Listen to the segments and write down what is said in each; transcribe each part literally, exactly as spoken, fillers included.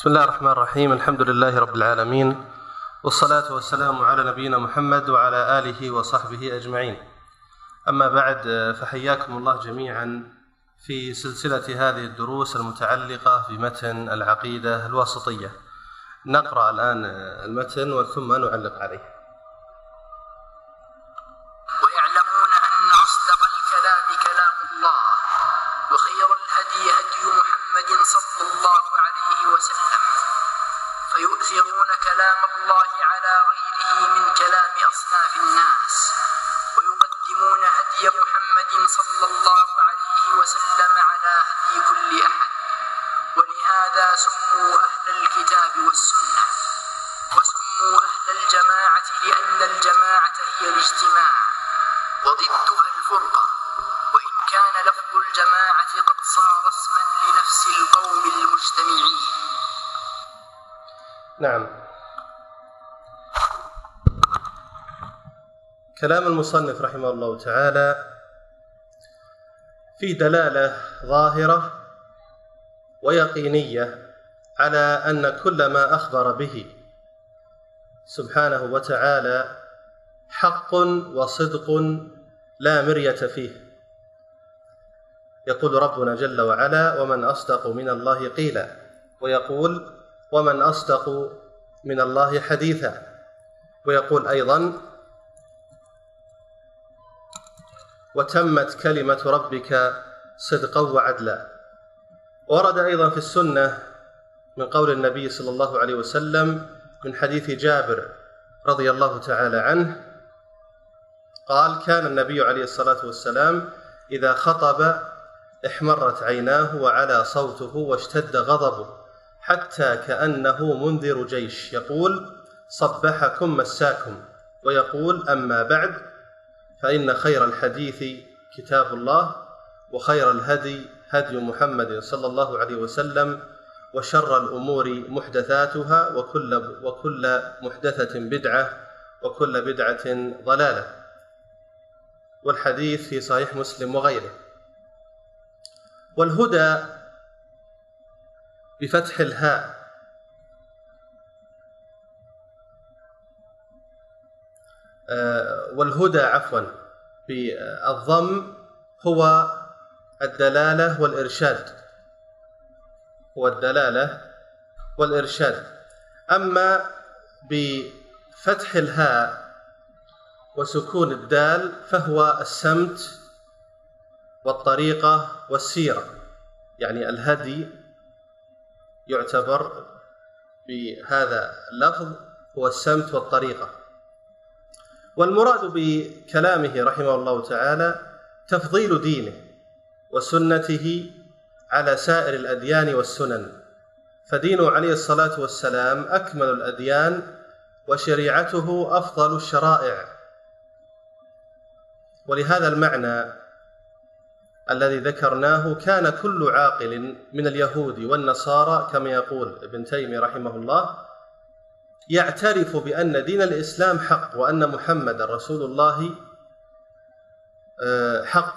بسم الله الرحمن الرحيم. الحمد لله رب العالمين، والصلاة والسلام على نبينا محمد وعلى آله وصحبه أجمعين. أما بعد، فحياكم الله جميعا في سلسلة هذه الدروس المتعلقة بمتن العقيدة الواسطية. نقرأ الآن المتن وثم نعلق عليه. ويعلمون أن أصدق الكلام كلام الله، وخير الهدي هدي محمد صلى الله عليه وسلم، فيؤثرون كلام الله على غيره من كلام أصناف الناس، ويقدمون هدي محمد صلى الله عليه وسلم على هدي كل أحد، ولهذا سموا أهل الكتاب والسنة، وسموا أهل الجماعة لأن الجماعة هي الاجتماع، وضدها الفرقة، وإن كان لفظ الجماعة قد صار اسما لنفس القوم المجتمعين. نعم. كلام المصنف رحمه الله تعالى في دلالة ظاهرة ويقينية على أن كل ما أخبر به سبحانه وتعالى حق وصدق لا مرية فيه. يقول ربنا جل وعلا: ومن أصدق من الله قيلا، ويقول: ومن أصدق من الله حديثا، ويقول أيضا: وتمت كلمة ربك صدقا وعدلا. ورد أيضا في السنة من قول النبي صلى الله عليه وسلم من حديث جابر رضي الله تعالى عنه قال: كان النبي عليه الصلاة والسلام إذا خطب احمرت عيناه وعلى صوته واشتد غضبه حتى كأنه منذر جيش، يقول: صبحكم مساكم. ويقول: أما بعد، فإن خير الحديث كتاب الله، وخير الهدي هدي محمد صلى الله عليه وسلم، وشر الأمور محدثاتها، وكل, وكل محدثة بدعة، وكل بدعة ضلالة. والحديث في صحيح مسلم وغيره. والهدى بفتح الهاء آه والهدى عفوا بالضم هو الدلالة والإرشاد، هو الدلالة والإرشاد. أما بفتح الهاء وسكون الدال فهو السمت والطريقة والسيرة، يعني الهدي يعتبر بهذا اللفظ هو السمت والطريقة. والمراد بكلامه رحمه الله تعالى تفضيل دينه وسنته على سائر الأديان والسنن، فدينه عليه الصلاة والسلام أكمل الأديان، وشريعته أفضل الشرائع. ولهذا المعنى الذي ذكرناه كان كل عاقل من اليهود والنصارى كما يقول ابن تيمية رحمه الله يعترف بأن دين الإسلام حق، وأن محمد رسول الله حق،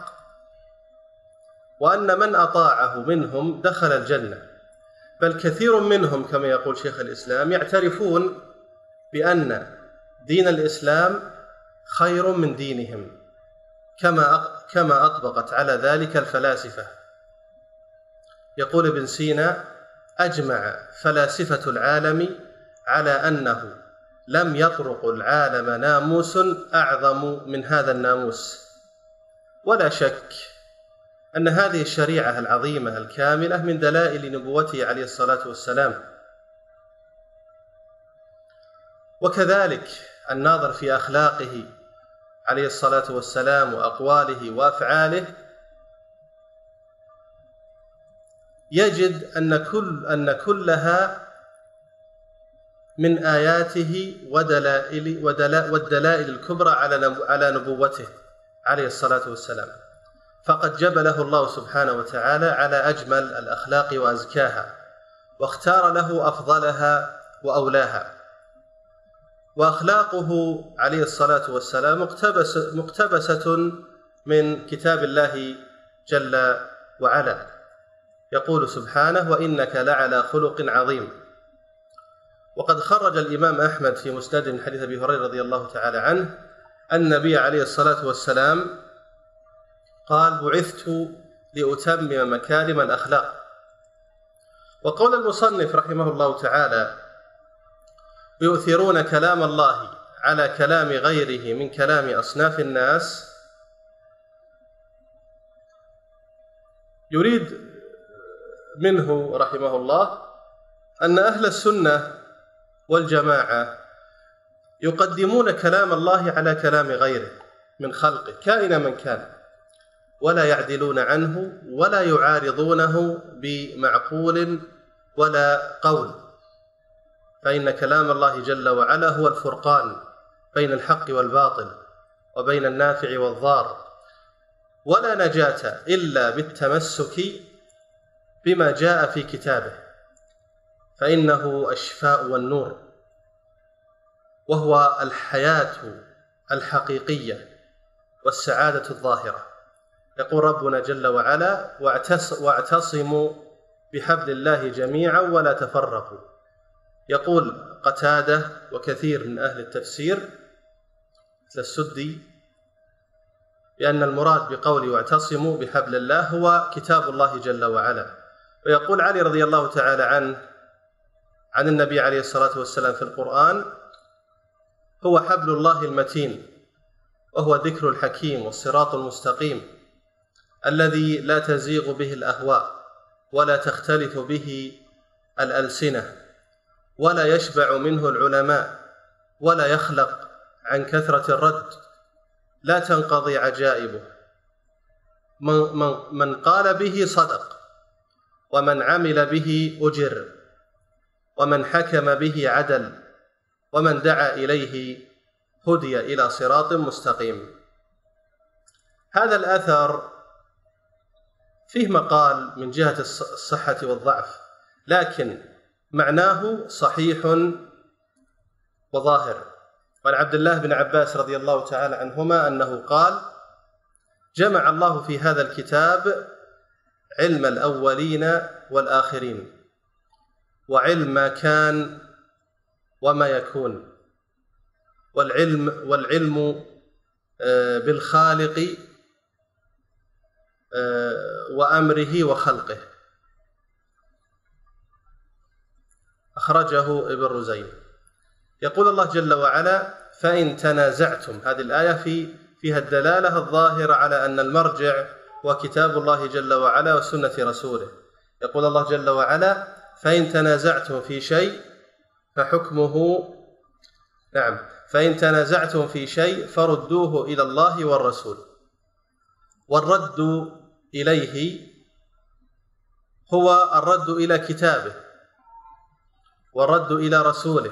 وأن من أطاعه منهم دخل الجنة. بل كثير منهم كما يقول شيخ الإسلام يعترفون بأن دين الإسلام خير من دينهم، كما كما أطبقت على ذلك الفلاسفة. يقول ابن سينا: أجمع فلاسفة العالم على أنه لم يطرق العالم ناموس أعظم من هذا الناموس، ولا شك أن هذه الشريعة العظيمة الكاملة من دلائل نبوته عليه الصلاة والسلام. وكذلك الناظر في أخلاقه عليه الصلاة والسلام وأقواله وأفعاله يجد أن كل أن كلها من آياته ودلائل والدلائل الكبرى على على نبوته عليه الصلاة والسلام، فقد جبله الله سبحانه وتعالى على أجمل الأخلاق وأزكاها، واختار له أفضلها وأولاها. وأخلاقه عليه الصلاة والسلام مقتبس مقتبسة من كتاب الله جل وعلا. يقول سبحانه: وإنك لعلى خلق عظيم. وقد خرج الإمام أحمد في مسنده من حديث أبي هريرة رضي الله تعالى عنه أن النبي عليه الصلاة والسلام قال: بعثت لأتمم مكارم الأخلاق. وقول المصنف رحمه الله تعالى: يؤثرون كلام الله على كلام غيره من كلام أصناف الناس، يريد منه رحمه الله أن أهل السنة والجماعة يقدمون كلام الله على كلام غيره من خلقه كائن من كان، ولا يعدلون عنه ولا يعارضونه بمعقول ولا قول، فإن كلام الله جل وعلا هو الفرقان بين الحق والباطل وبين النافع والضار، ولا نجاة إلا بالتمسك بما جاء في كتابه، فإنه الشفاء والنور، وهو الحياة الحقيقية والسعادة الظاهرة. يقول ربنا جل وعلا: واعتصموا بحبل الله جميعا ولا تفرقوا. يقول قتادة وكثير من أهل التفسير مثل السدي بأن المراد بقوله واعتصموا بحبل الله هو كتاب الله جل وعلا. ويقول علي رضي الله تعالى عنه عن النبي عليه الصلاة والسلام في القرآن: هو حبل الله المتين، وهو الذكر الحكيم والصراط المستقيم الذي لا تزيغ به الأهواء ولا تختلف به الألسنة ولا يشبع منه العلماء ولا يخلق عن كثرة الرد، لا تنقضي عجائبه. من قال به صدق، ومن عمل به أجر، ومن حكم به عدل، ومن دعا إليه هدي إلى صراط مستقيم. هذا الأثر فيه مقال من جهة الصحة والضعف، لكن معناه صحيح وظاهر. وعن عبد الله بن عباس رضي الله تعالى عنهما أنه قال: جمع الله في هذا الكتاب علم الأولين والآخرين، وعلم ما كان وما يكون، والعلم والعلم بالخالق وأمره وخلقه. أخرجه ابن رزين. يقول الله جل وعلا: فإن تنازعتم. هذه الآية في فيها الدلالة الظاهرة على أن المرجع هو كتاب الله جل وعلا وسنة رسوله. يقول الله جل وعلا: فإن تنازعتم في شيء فحكمه نعم فإن تنازعتم في شيء فردوه إلى الله والرسول. والرد إليه هو الرد إلى كتابه، والرد إلى رسوله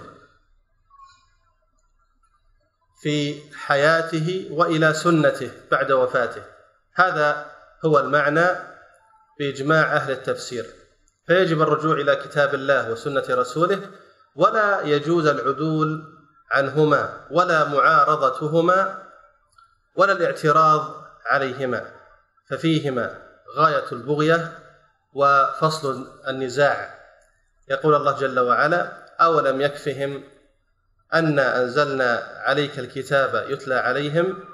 في حياته وإلى سنته بعد وفاته. هذا هو المعنى بإجماع أهل التفسير. فيجب الرجوع إلى كتاب الله وسنة رسوله، ولا يجوز العدول عنهما ولا معارضتهما ولا الاعتراض عليهما، ففيهما غاية البغية وفصل النزاع. يقول الله جل وعلا: أولم يكفهم أنا أنزلنا عليك الكتاب يتلى عليهم.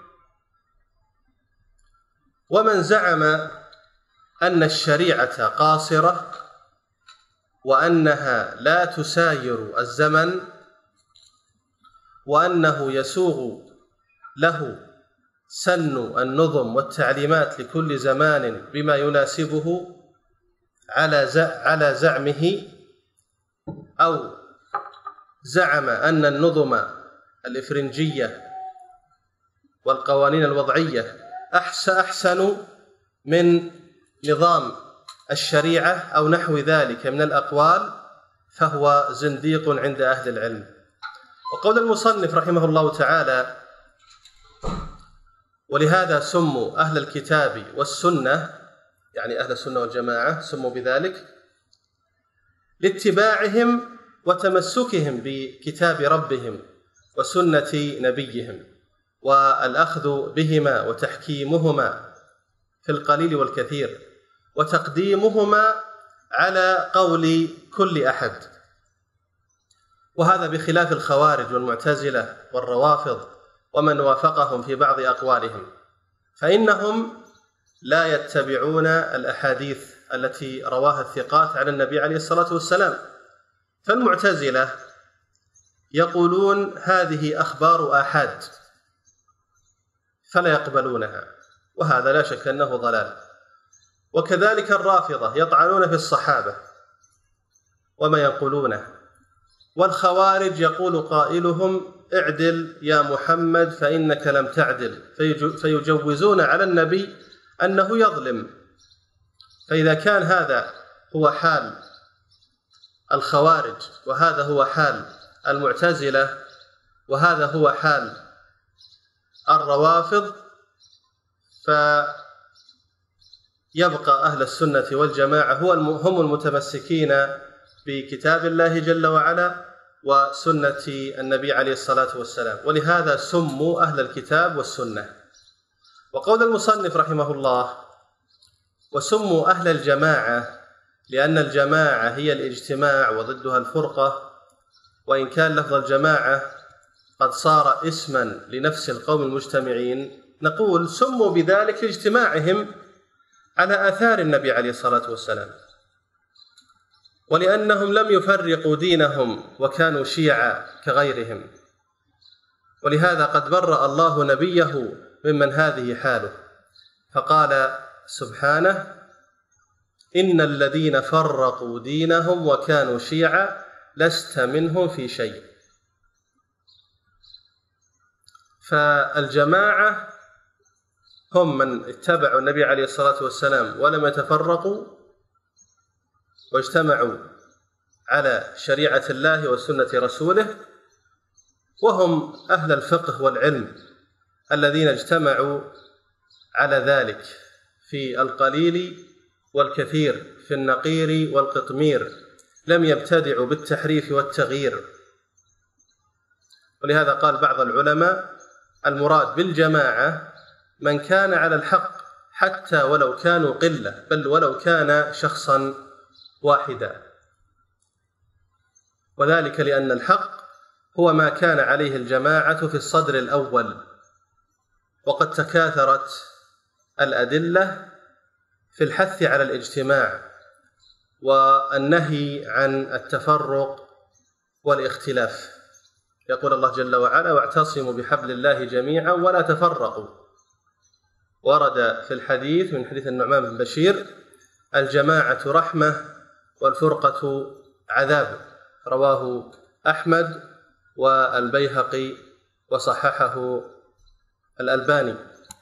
ومن زعم أن الشريعة قاصرة وأنها لا تساير الزمن وأنه يسوغ له سن النظم والتعليمات لكل زمان بما يناسبه على زعمه، أو زعم أن النظم الإفرنجية والقوانين الوضعية أحسن من نظام الشريعة أو نحو ذلك من الأقوال، فهو زنديق عند أهل العلم. وقول المصنف رحمه الله تعالى: ولهذا سموا أهل الكتاب والسنة، يعني أهل السنة والجماعة سموا بذلك لاتباعهم وتمسكهم بكتاب ربهم وسنة نبيهم، والأخذ بهما وتحكيمهما في القليل والكثير، وتقديمهما على قول كل أحد. وهذا بخلاف الخوارج والمعتزلة والروافض ومن وافقهم في بعض أقوالهم، فإنهم لا يتبعون الأحاديث التي رواها الثقات عن النبي عليه الصلاة والسلام. فالمعتزلة يقولون هذه أخبار آحاد فلا يقبلونها، وهذا لا شك أنه ضلال. وكذلك الرافضة يطعنون في الصحابة وما يقولونه، والخوارج يقول قائلهم اعدل يا محمد فإنك لم تعدل، فيجوزون على النبي أنه يظلم. فإذا كان هذا هو حال الخوارج وهذا هو حال المعتزلة وهذا هو حال الروافض، فيبقى أهل السنة والجماعة هم المتمسكين بكتاب الله جل وعلا وسنة النبي عليه الصلاة والسلام، ولهذا سموا أهل الكتاب والسنة. وقول المصنف رحمه الله وسموا أهل الجماعة لأن الجماعة هي الاجتماع وضدها الفرقة، وإن كان لفظ الجماعة قد صار اسما لنفس القوم المجتمعين، نقول سموا بذلك لاجتماعهم على آثار النبي عليه الصلاة والسلام، ولأنهم لم يفرقوا دينهم وكانوا شيعا كغيرهم. ولهذا قد برأ الله نبيه ممن هذه حاله، فقال سبحانه إن الذين فرقوا دينهم وكانوا شيعا لست منهم في شيء. فالجماعة هم من اتبعوا النبي عليه الصلاة والسلام ولم يتفرقوا واجتمعوا على شريعة الله وسنة رسوله، وهم أهل الفقه والعلم الذين اجتمعوا على ذلك في القليل والكثير، في النقير والقطمير، لم يبتدعوا بالتحريف والتغيير. ولهذا قال بعض العلماء المراد بالجماعة من كان على الحق حتى ولو كانوا قلة، بل ولو كان شخصا واحدا، وذلك لأن الحق هو ما كان عليه الجماعة في الصدر الأول، وقد تكاثرت الأدلة في الحث على الاجتماع والنهي عن التفرق والاختلاف. يقول الله جل وعلا واعتصموا بحبل الله جميعا ولا تفرقوا. ورد في الحديث من حديث النعمان بن بشير الجماعة رحمة والفرقة عذاب، رواه أحمد والبيهقي وصححه الألباني.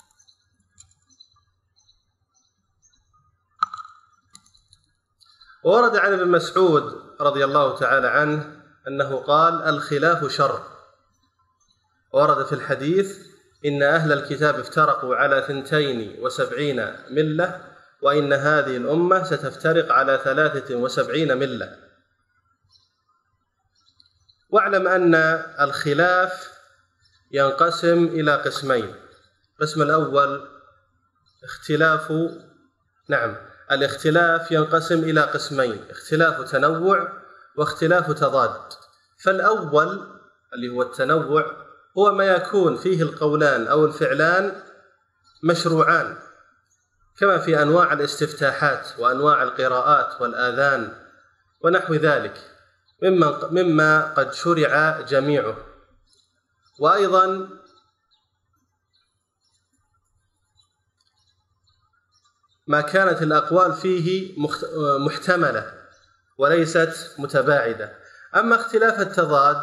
ورد عن ابن مسعود رضي الله تعالى عنه أنه قال الخلاف شر. ورد في الحديث إن أهل الكتاب افترقوا على ثنتين وسبعين ملة، وإن هذه الأمة ستفترق على ثلاثة وسبعين ملة. واعلم أن الخلاف ينقسم إلى قسمين. القسم الأول اختلاف نعم الاختلاف ينقسم إلى قسمين، اختلاف تنوع واختلاف تضاد. فالأول اللي هو التنوع هو ما يكون فيه القولان أو الفعلان مشروعان، كما في أنواع الاستفتاحات وأنواع القراءات والآذان ونحو ذلك مما قد شرع جميعه. وأيضا ما كانت الأقوال فيه محتملة وليست متباعدة. أما اختلاف التضاد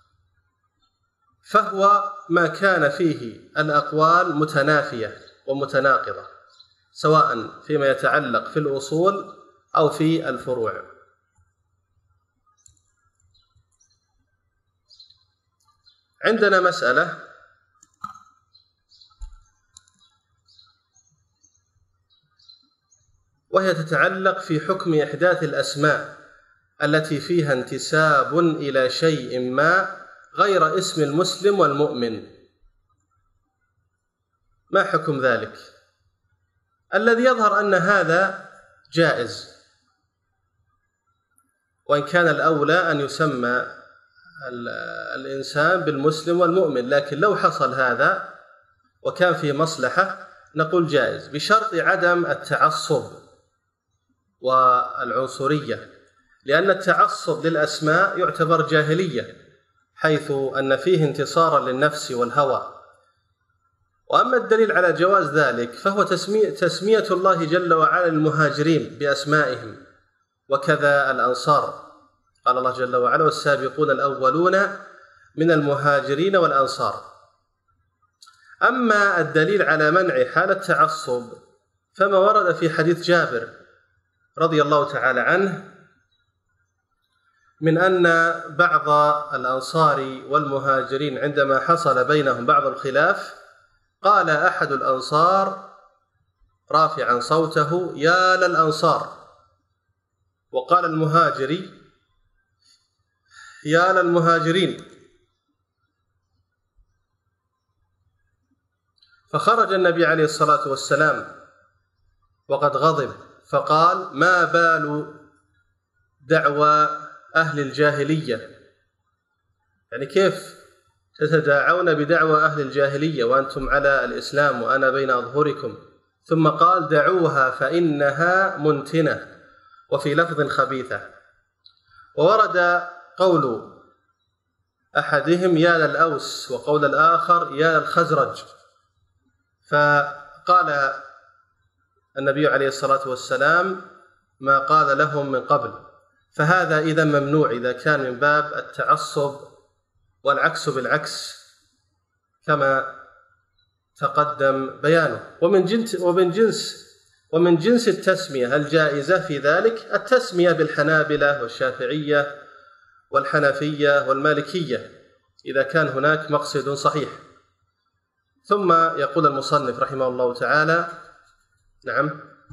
فهو ما كان فيه الأقوال متنافية ومتناقضة، سواء فيما يتعلق في الأصول أو في الفروع. عندنا مسألة وهي تتعلق في حكم إحداث الأسماء التي فيها انتساب إلى شيء ما غير اسم المسلم والمؤمن. ما حكم ذلك؟ الذي يظهر أن هذا جائز، وإن كان الأولى أن يسمى الإنسان بالمسلم والمؤمن، لكن لو حصل هذا وكان فيه مصلحة نقول جائز، بشرط عدم التعصب والعنصرية، لأن التعصب للأسماء يعتبر جاهلية، حيث أن فيه انتصارا للنفس والهوى. وأما الدليل على جواز ذلك فهو تسمية, تسمية الله جل وعلا المهاجرين بأسمائهم، وكذا الأنصار. قال الله جل وعلا: والسابقون الأولون من المهاجرين والأنصار. أما الدليل على منع حال التعصب فما ورد في حديث جابر رضي الله تعالى عنه من أن بعض الأنصار والمهاجرين عندما حصل بينهم بعض الخلاف قال أحد الأنصار رافعا صوته: يا للأنصار. وقال المهاجري: يا للمهاجرين. فخرج النبي عليه الصلاة والسلام وقد غضب فقال: ما بال دعوى أهل الجاهلية، يعني كيف تتداعون بدعوى أهل الجاهلية وأنتم على الإسلام وأنا بين أظهركم؟ ثم قال: دعوها فإنها منتنة، وفي لفظ خبيثة. وورد قول أحدهم: يا للأوس، وقول الآخر: يا للخزرج. فقال النبي عليه الصلاة والسلام ما قال لهم من قبل، فهذا إذا ممنوع إذا كان من باب التعصب، والعكس بالعكس كما تقدم بيانه. ومن جنس ومن جنس ومن جنس التسمية الجائزة في ذلك التسمية بالحنابلة والشافعية والحنفية والمالكية إذا كان هناك مقصد صحيح. ثم يقول المصنف رحمه الله تعالى: نعم.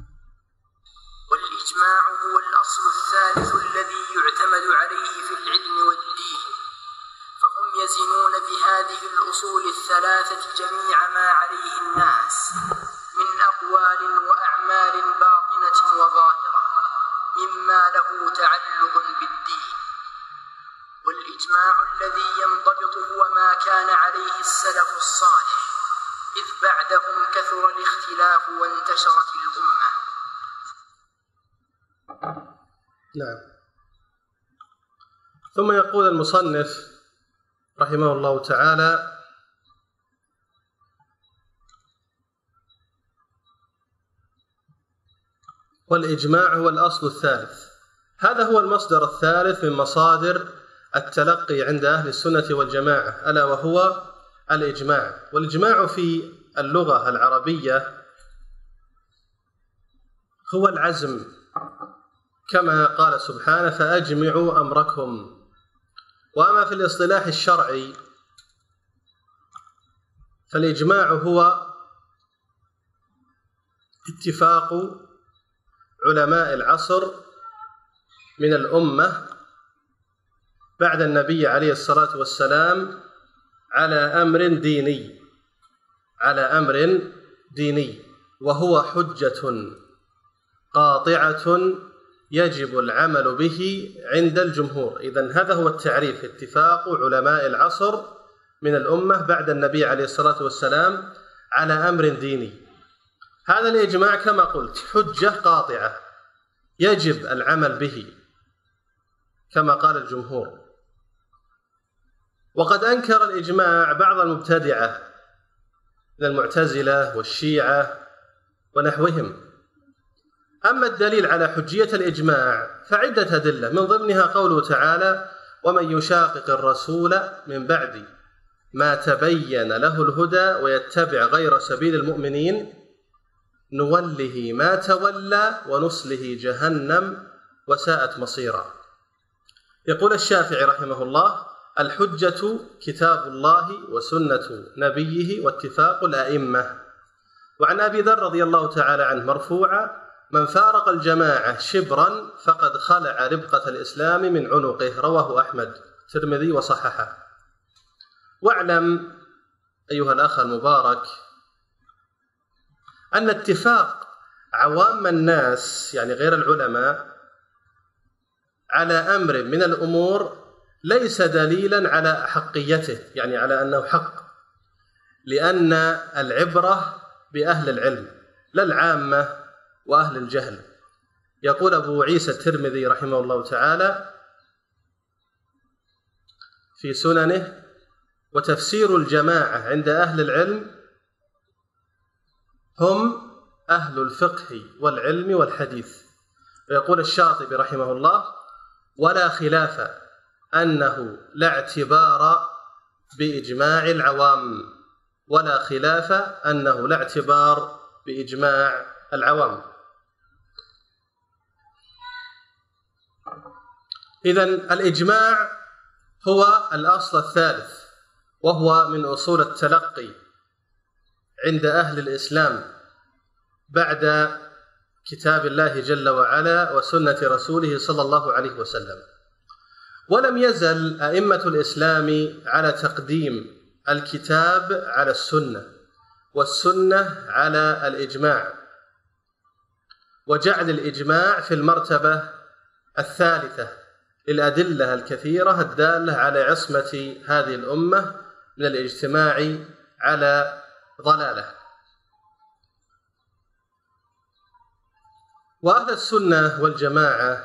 والإجماع هو الأصل الثالث الذي يعتمد عليه في العلم والدين، فهم يزنون بهذه الأصول الثلاثة جميع ما عليه الناس من أقوال وأعمال باطنة وظاهرة مما له تعلق بالدين. والإجماع الذي ينضبط هو ما كان عليه السلف الصالح، إذ بعدهم كثر الاختلاف وانتشرت الأمة. نعم. ثم يقول المصنف رحمه الله تعالى: والإجماع هو الأصل الثالث. هذا هو المصدر الثالث من مصادر التلقي عند أهل السنة والجماعة، ألا وهو الإجماع. والإجماع في اللغة العربية هو العزم، كما قال سبحانه: فأجمعوا أمركم. وأما في الاصطلاح الشرعي فالإجماع هو اتفاق علماء العصر من الأمة بعد النبي عليه الصلاة والسلام على أمر ديني على أمر ديني وهو حجة قاطعة يجب العمل به عند الجمهور. إذن هذا هو التعريف: اتفاق علماء العصر من الأمة بعد النبي عليه الصلاة والسلام على أمر ديني. هذا الإجماع كما قلت حجة قاطعة يجب العمل به كما قال الجمهور. وقد أنكر الإجماع بعض المبتدعة من المعتزلة والشيعة ونحوهم. أما الدليل على حجية الإجماع فعدة أدلة، من ضمنها قوله تعالى: ومن يشاقق الرسول من بعد ما تبين له الهدى ويتبع غير سبيل المؤمنين نوله ما تولى ونصله جهنم وساءت مصيرا. يقول الشافعي رحمه الله: الحجة كتاب الله وسنة نبيه واتفاق الأئمة. وعن أبي ذر رضي الله تعالى عنه مرفوعا: من فارق الجماعة شبرا فقد خلع ربقة الإسلام من عنقه. رواه أحمد الترمذي وصححه. واعلم أيها الأخ المبارك أن اتفاق عوام الناس يعني غير العلماء على أمر من الأمور ليس دليلا على حقيته، يعني على أنه حق، لأن العبرة بأهل العلم لا العامة وأهل الجهل. يقول أبو عيسى الترمذي رحمه الله تعالى في سننه: وتفسير الجماعة عند أهل العلم هم أهل الفقه والعلم والحديث. ويقول الشاطبي رحمه الله: ولا خلاف أنه لا اعتبار بإجماع العوام، ولا خلاف أنه لا اعتبار بإجماع العوام. إذن الإجماع هو الأصل الثالث، وهو من أصول التلقي عند أهل الإسلام بعد كتاب الله جل وعلا وسنة رسوله صلى الله عليه وسلم. ولم يزل أئمة الإسلام على تقديم الكتاب على السنة، والسنة على الإجماع، وجعل الإجماع في المرتبة الثالثة للأدلة الكثيرة الدالة على عصمة هذه الأمة من الاجتماع على ضلالة. وأهل السنة والجماعة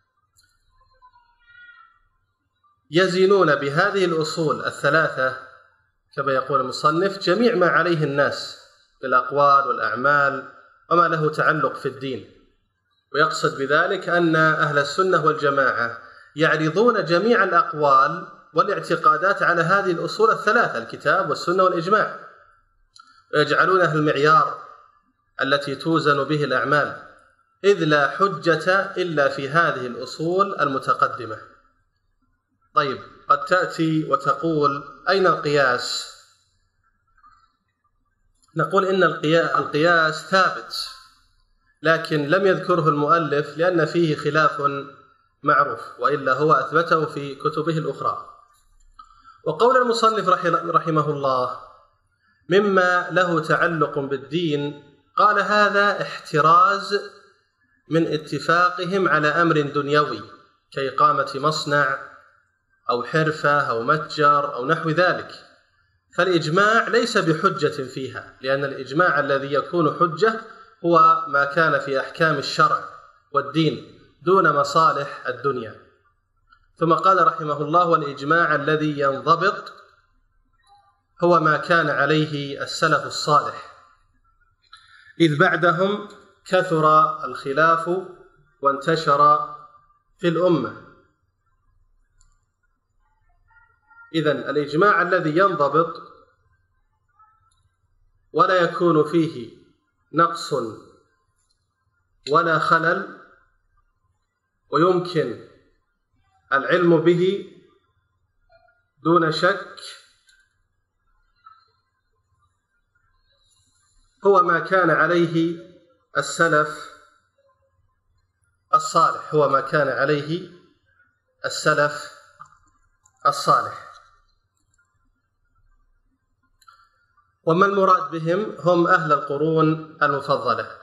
يزينون بهذه الأصول الثلاثة كما يقول المصنف جميع ما عليه الناس بالأقوال والأعمال وما له تعلق في الدين. ويقصد بذلك أن أهل السنة والجماعة يعرضون جميع الأقوال والاعتقادات على هذه الأصول الثلاثة: الكتاب والسنة والإجماع، ويجعلونها المعيار التي توزن به الأعمال، إذ لا حجة إلا في هذه الأصول المتقدمة. طيب، قد تأتي وتقول: أين القياس؟ نقول إن القياس ثابت، لكن لم يذكره المؤلف لأن فيه خلاف معروف، وإلا هو أثبته في كتبه الأخرى. وقول المصنف رحمه الله مما له تعلق بالدين، قال: هذا احتراز من اتفاقهم على أمر دنيوي كإقامة مصنع أو حرفة أو متجر أو نحو ذلك، فالإجماع ليس بحجة فيها، لأن الإجماع الذي يكون حجة هو ما كان في أحكام الشرع والدين دون مصالح الدنيا. ثم قال رحمه الله: والإجماع الذي ينضبط هو ما كان عليه السلف الصالح، إذ بعدهم كثر الخلاف وانتشر في الأمة. إذن الإجماع الذي ينضبط ولا يكون فيه نقص ولا خلل ويمكن العلم به دون شك هو ما كان عليه السلف الصالح، هو ما كان عليه السلف الصالح. وما المراد بهم؟ هم أهل القرون المفضلة.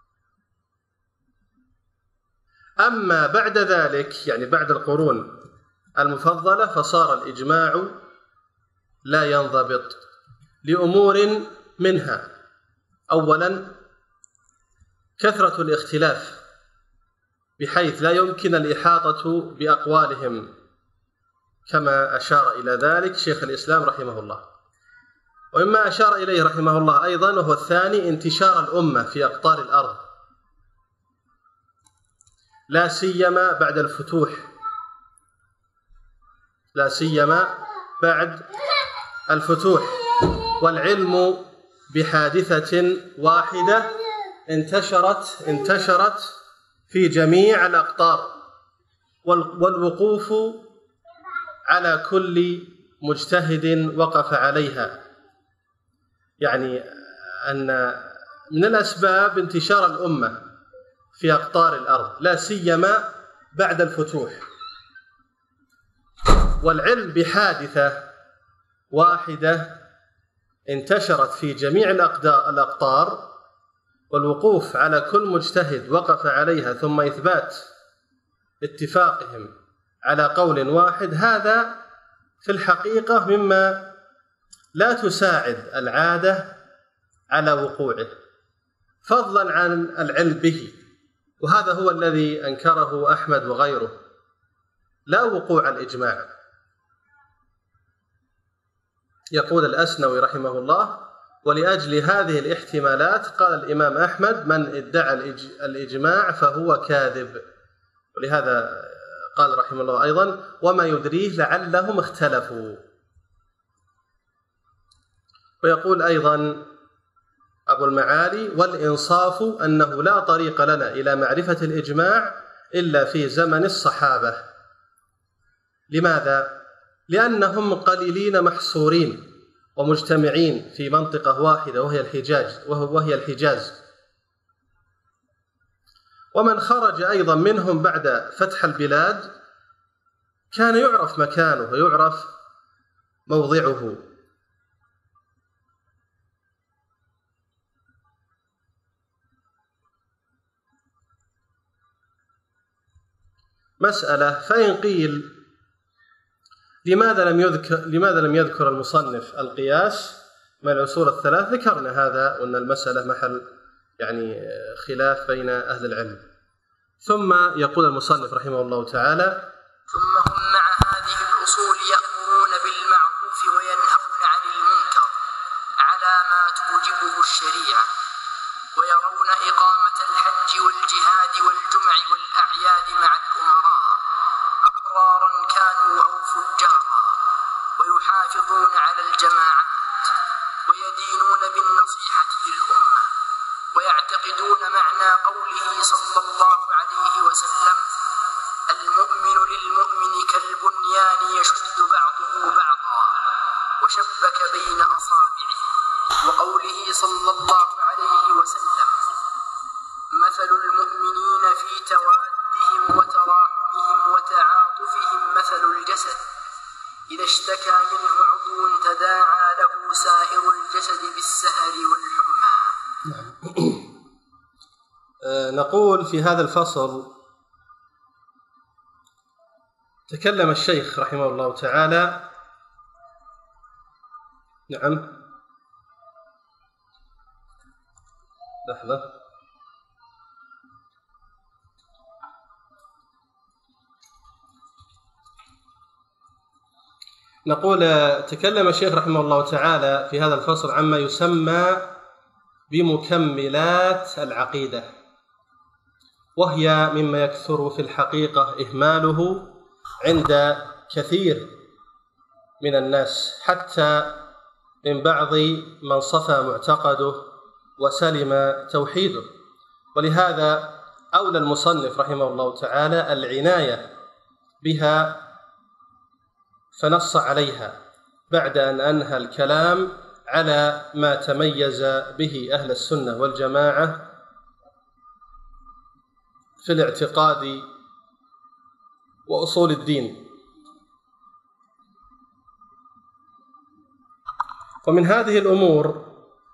أما بعد ذلك، يعني بعد القرون المفضلة، فصار الإجماع لا ينضبط لأمور منها: أولا كثرة الاختلاف بحيث لا يمكن الإحاطة بأقوالهم، كما أشار إلى ذلك شيخ الإسلام رحمه الله. ومما أشار إليه رحمه الله أيضا وهو الثاني انتشار الأمة في أقطار الأرض، لا سيما بعد الفتوح، لا سيما بعد الفتوح، والعلم بحادثة واحدة انتشرت انتشرت في جميع الأقطار، والوقوف على كل مجتهد وقف عليها. يعني أن من الأسباب انتشار الأمة في أقطار الأرض لا سيما بعد الفتوح، والعلم بحادثة واحدة انتشرت في جميع الأقطار، والوقوف على كل مجتهد وقف عليها، ثم إثبات اتفاقهم على قول واحد، هذا في الحقيقة مما لا تساعد العادة على وقوعه، فضلا عن العلم به، وهذا هو الذي أنكره أحمد وغيره، لا وقوع الإجماع. يقول الأسنوي رحمه الله: ولأجل هذه الاحتمالات قال الإمام أحمد: من ادعى الإجماع فهو كاذب. ولهذا قال رحمه الله أيضا: وما يدريه لعلهم اختلفوا. ويقول أيضا أبو المعالي: والإنصاف أنه لا طريق لنا إلى معرفة الإجماع إلا في زمن الصحابة. لماذا؟ لأنهم قليلين محصورين ومجتمعين في منطقة واحدة وهي الحجاز وهي الحجاز ومن خرج أيضا منهم بعد فتح البلاد كان يعرف مكانه ويعرف موضعه. مسألة: فإن قيل لماذا لم يذكر لماذا لم يذكر المصنف القياس من الأصول الثلاث؟ ذكرنا هذا وأن المسألة محل يعني خلاف بين أهل العلم. ثم يقول المصنف رحمه الله تعالى: ثم هم مع هذه الأصول يأمرون بالمعروف وينهون عن المنكر على ما توجبه الشريعة، ويرون إقامة الحج والجهاد والجمع والأعياد مع الأمراء أبرارا كانوا أو فجارا، ويحافظون على الجماعات ويدينون بالنصيحة للأمة، ويعتقدون معنى قوله صلى الله عليه وسلم: المؤمن للمؤمن كالبنيان يشد بعضه بعضا وشبك بين أصابعه، وقوله صلى الله عليه وسلم: مثل المؤمنين في توادهم وتراحمهم وتعاطفهم مثل الجسد إذا اشتكى منه عضو تداعى له سائر الجسد بالسهر والحمى. نقول في هذا الفصل تكلم الشيخ رحمه الله تعالى نعم لحظة نقول تكلم الشيخ رحمه الله تعالى في هذا الفصل عما يسمى بمكملات العقيدة، وهي مما يكثر في الحقيقة إهماله عند كثير من الناس، حتى من بعض من صفى معتقده وسلم توحيده. ولهذا أولى المصنف رحمه الله تعالى العناية بها فنص عليها بعد أن أنهى الكلام على ما تميز به أهل السنة والجماعة في الاعتقاد وأصول الدين. ومن هذه الأمور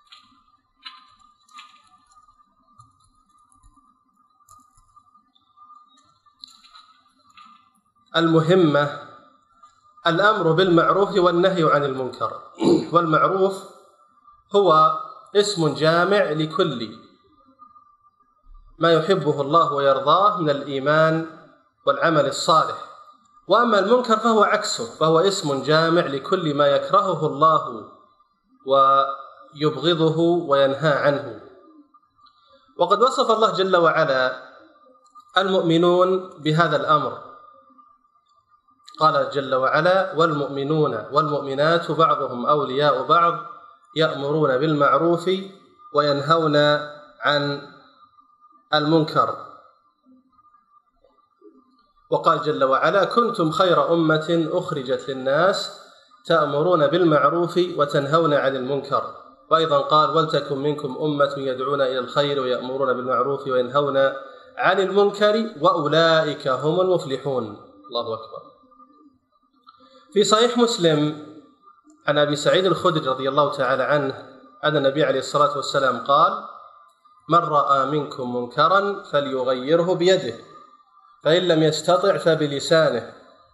المهمة الأمر بالمعروف والنهي عن المنكر. والمعروف هو اسم جامع لكل ما يحبه الله ويرضاه من الإيمان والعمل الصالح، وأما المنكر فهو عكسه، فهو اسم جامع لكل ما يكرهه الله ويبغضه وينهى عنه. وقد وصف الله جل وعلا المؤمنون بهذا الأمر، قال جل وعلا: والمؤمنون والمؤمنات بعضهم أولياء بعض يأمرون بالمعروف وينهون عن المنكر. وقال جل وعلا: كنتم خير أمة أخرجت للناس تأمرون بالمعروف وتنهون عن المنكر. وأيضا قال: ولتكن منكم أمة يدعون إلى الخير ويأمرون بالمعروف وينهون عن المنكر وأولئك هم المفلحون. الله أكبر. في صحيح مسلم عن أبي سعيد الخدري رضي الله تعالى عنه أن النبي عليه الصلاة والسلام قال: من رأى منكم منكرا فليغيره بيده، فإن لم يستطع فبلسانه،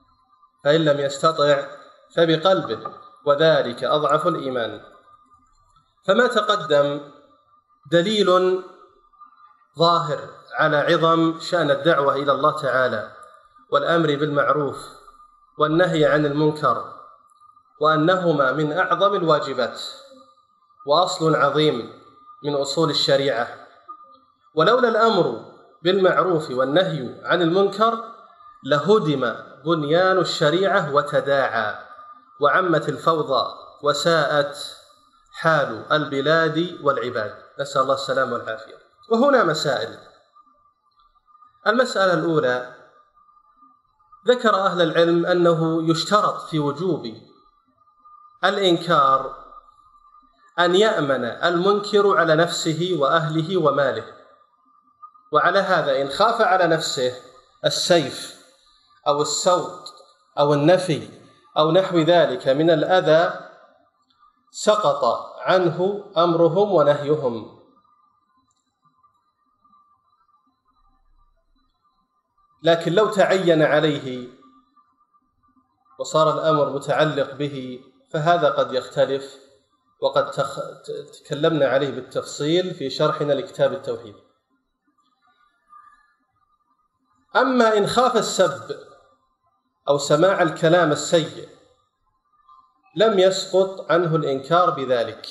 فإن لم يستطع فبقلبه، وذلك أضعف الإيمان. فما تقدم دليل ظاهر على عظم شأن الدعوة إلى الله تعالى والأمر بالمعروف والنهي عن المنكر، وأنهما من أعظم الواجبات وأصل عظيم من أصول الشريعة. ولولا الأمر بالمعروف والنهي عن المنكر لهدم بنيان الشريعة وتداعى وعمت الفوضى وساءت حال البلاد والعباد، نسأل الله السلامة والعافية. وهنا مسائل. المسألة الأولى: ذكر أهل العلم أنه يشترط في وجوب الإنكار أن يأمن المنكر على نفسه وأهله وماله، وعلى هذا إن خاف على نفسه السيف أو السوط أو النفي أو نحو ذلك من الأذى سقط عنه أمرهم ونهيهم. لكن لو تعين عليه وصار الأمر متعلق به فهذا قد يختلف، وقد تخ... تكلمنا عليه بالتفصيل في شرحنا لكتاب التوحيد. أما إن خاف السب أو سماع الكلام السيء لم يسقط عنه الإنكار بذلك،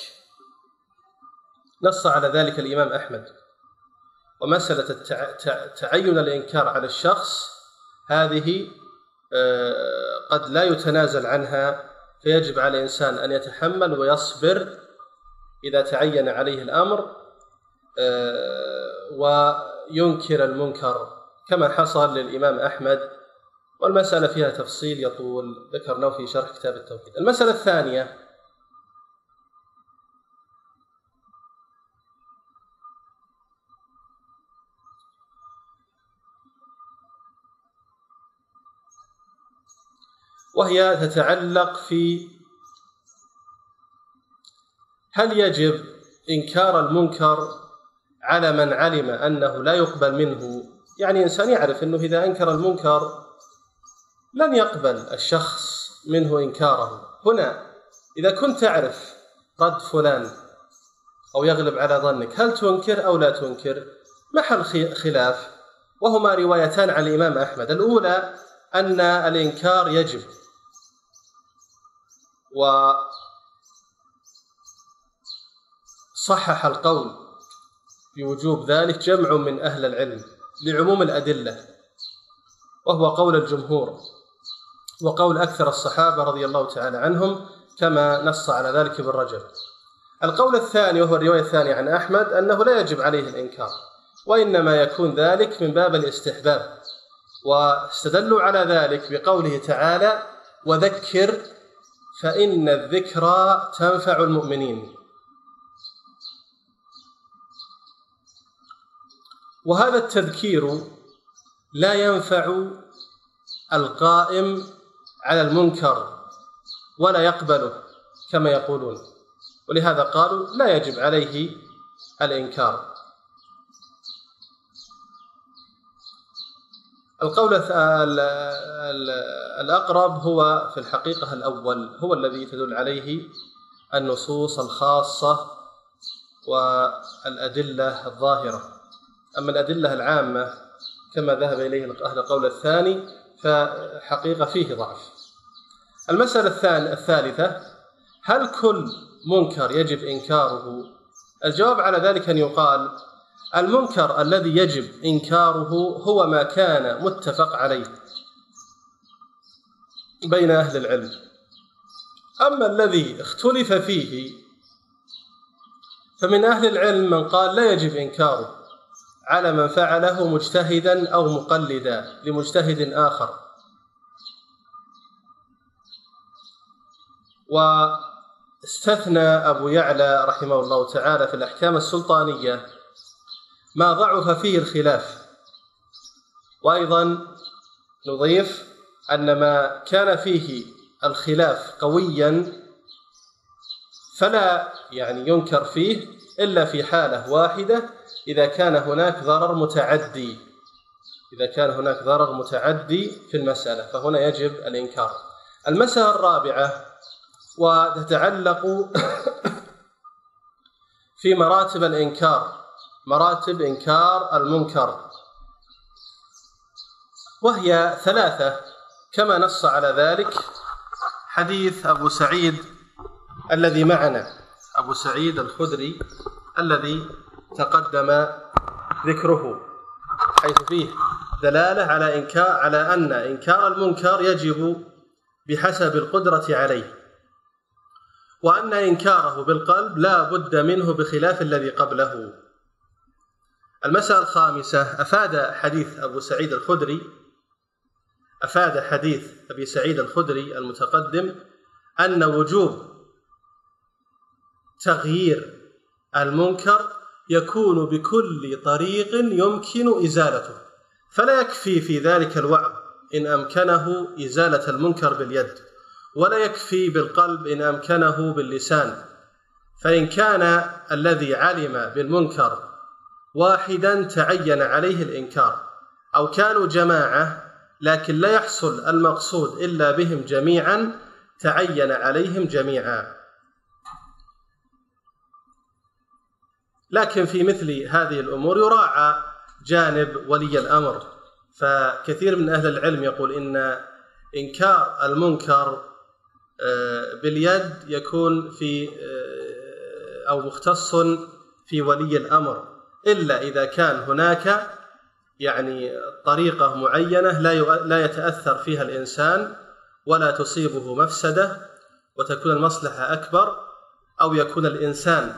نص على ذلك الإمام أحمد. ومسألة التع... تعين الإنكار على الشخص هذه قد لا يتنازل عنها، فيجب على الإنسان أن يتحمل ويصبر إذا تعين عليه الأمر وينكر المنكر كما حصل للإمام أحمد، والمسألة فيها تفصيل يطول ذكرناه في شرح كتاب التوحيد. المسألة الثانية: وهي تتعلق في هل يجب إنكار المنكر على من علم أنه لا يقبل منه. يعني إنسان يعرف أنه إذا أنكر المنكر لن يقبل الشخص منه إنكاره. هنا إذا كنت تعرف رد فلان أو يغلب على ظنك، هل تنكر أو لا تنكر؟ محل خلاف، وهما روايتان عن الإمام أحمد. الأولى أن الإنكار يجب، وصحح القول بوجوب ذلك جمع من أهل العلم لعموم الأدلة، وهو قول الجمهور وقول أكثر الصحابة رضي الله تعالى عنهم كما نص على ذلك ابن رجب. القول الثاني وهو الرواية الثانية عن أحمد أنه لا يجب عليه الإنكار، وإنما يكون ذلك من باب الاستحباب، واستدلوا على ذلك بقوله تعالى: وذكر فإن الذكرى تنفع المؤمنين. وهذا التذكير لا ينفع القائم على المنكر ولا يقبله كما يقولون، ولهذا قالوا لا يجب عليه الإنكار. القول الأقرب هو في الحقيقة الأول، هو الذي تدل عليه النصوص الخاصة والأدلة الظاهرة. أما الأدلة العامة كما ذهب إليه أهل القول الثاني فحقيقة فيه ضعف. المسألة الثالثة: هل كل منكر يجب إنكاره؟ الجواب على ذلك أن يقال: المنكر الذي يجب إنكاره هو ما كان متفق عليه بين أهل العلم. أما الذي اختلف فيه فمن أهل العلم من قال لا يجب إنكاره على من فعله مجتهدا أو مقلدا لمجتهد آخر. واستثنى أبو يعلى رحمه الله تعالى في الأحكام السلطانية ما ضعف فيه الخلاف. وأيضا نضيف أن ما كان فيه الخلاف قويا فلا يعني ينكر فيه إلا في حالة واحدة، إذا كان هناك ضرر متعدي إذا كان هناك ضرر متعدي في المسألة فهنا يجب الإنكار. المسألة الرابعة وتتعلق في مراتب الإنكار، مراتب إنكار المنكر، وهي ثلاثة كما نص على ذلك حديث أبو سعيد الذي معنا، أبو سعيد الخدري الذي تقدم ذكره، حيث فيه دلالة على إنكار على أن إنكار المنكر يجب بحسب القدرة عليه، وأن إنكاره بالقلب لا بد منه بخلاف الذي قبله. المسألة الخامسة أفاد حديث أبو سعيد الخدري أفاد حديث أبي سعيد الخدري المتقدم أن وجوب تغيير المنكر يكون بكل طريق يمكن إزالته، فلا يكفي في ذلك الوعظ إن أمكنه إزالة المنكر باليد، ولا يكفي بالقلب إن أمكنه باللسان، فإن كان الذي علم بالمنكر واحدا تعين عليه الإنكار، أو كانوا جماعة لكن لا يحصل المقصود إلا بهم جميعا تعين عليهم جميعا. لكن في مثل هذه الأمور يراعى جانب ولي الأمر، فكثير من أهل العلم يقول إن إنكار المنكر باليد يكون في أو مختص في ولي الأمر، إلا إذا كان هناك يعني طريقة معينة لا يتأثر فيها الإنسان ولا تصيبه مفسدة وتكون المصلحة أكبر، أو يكون الإنسان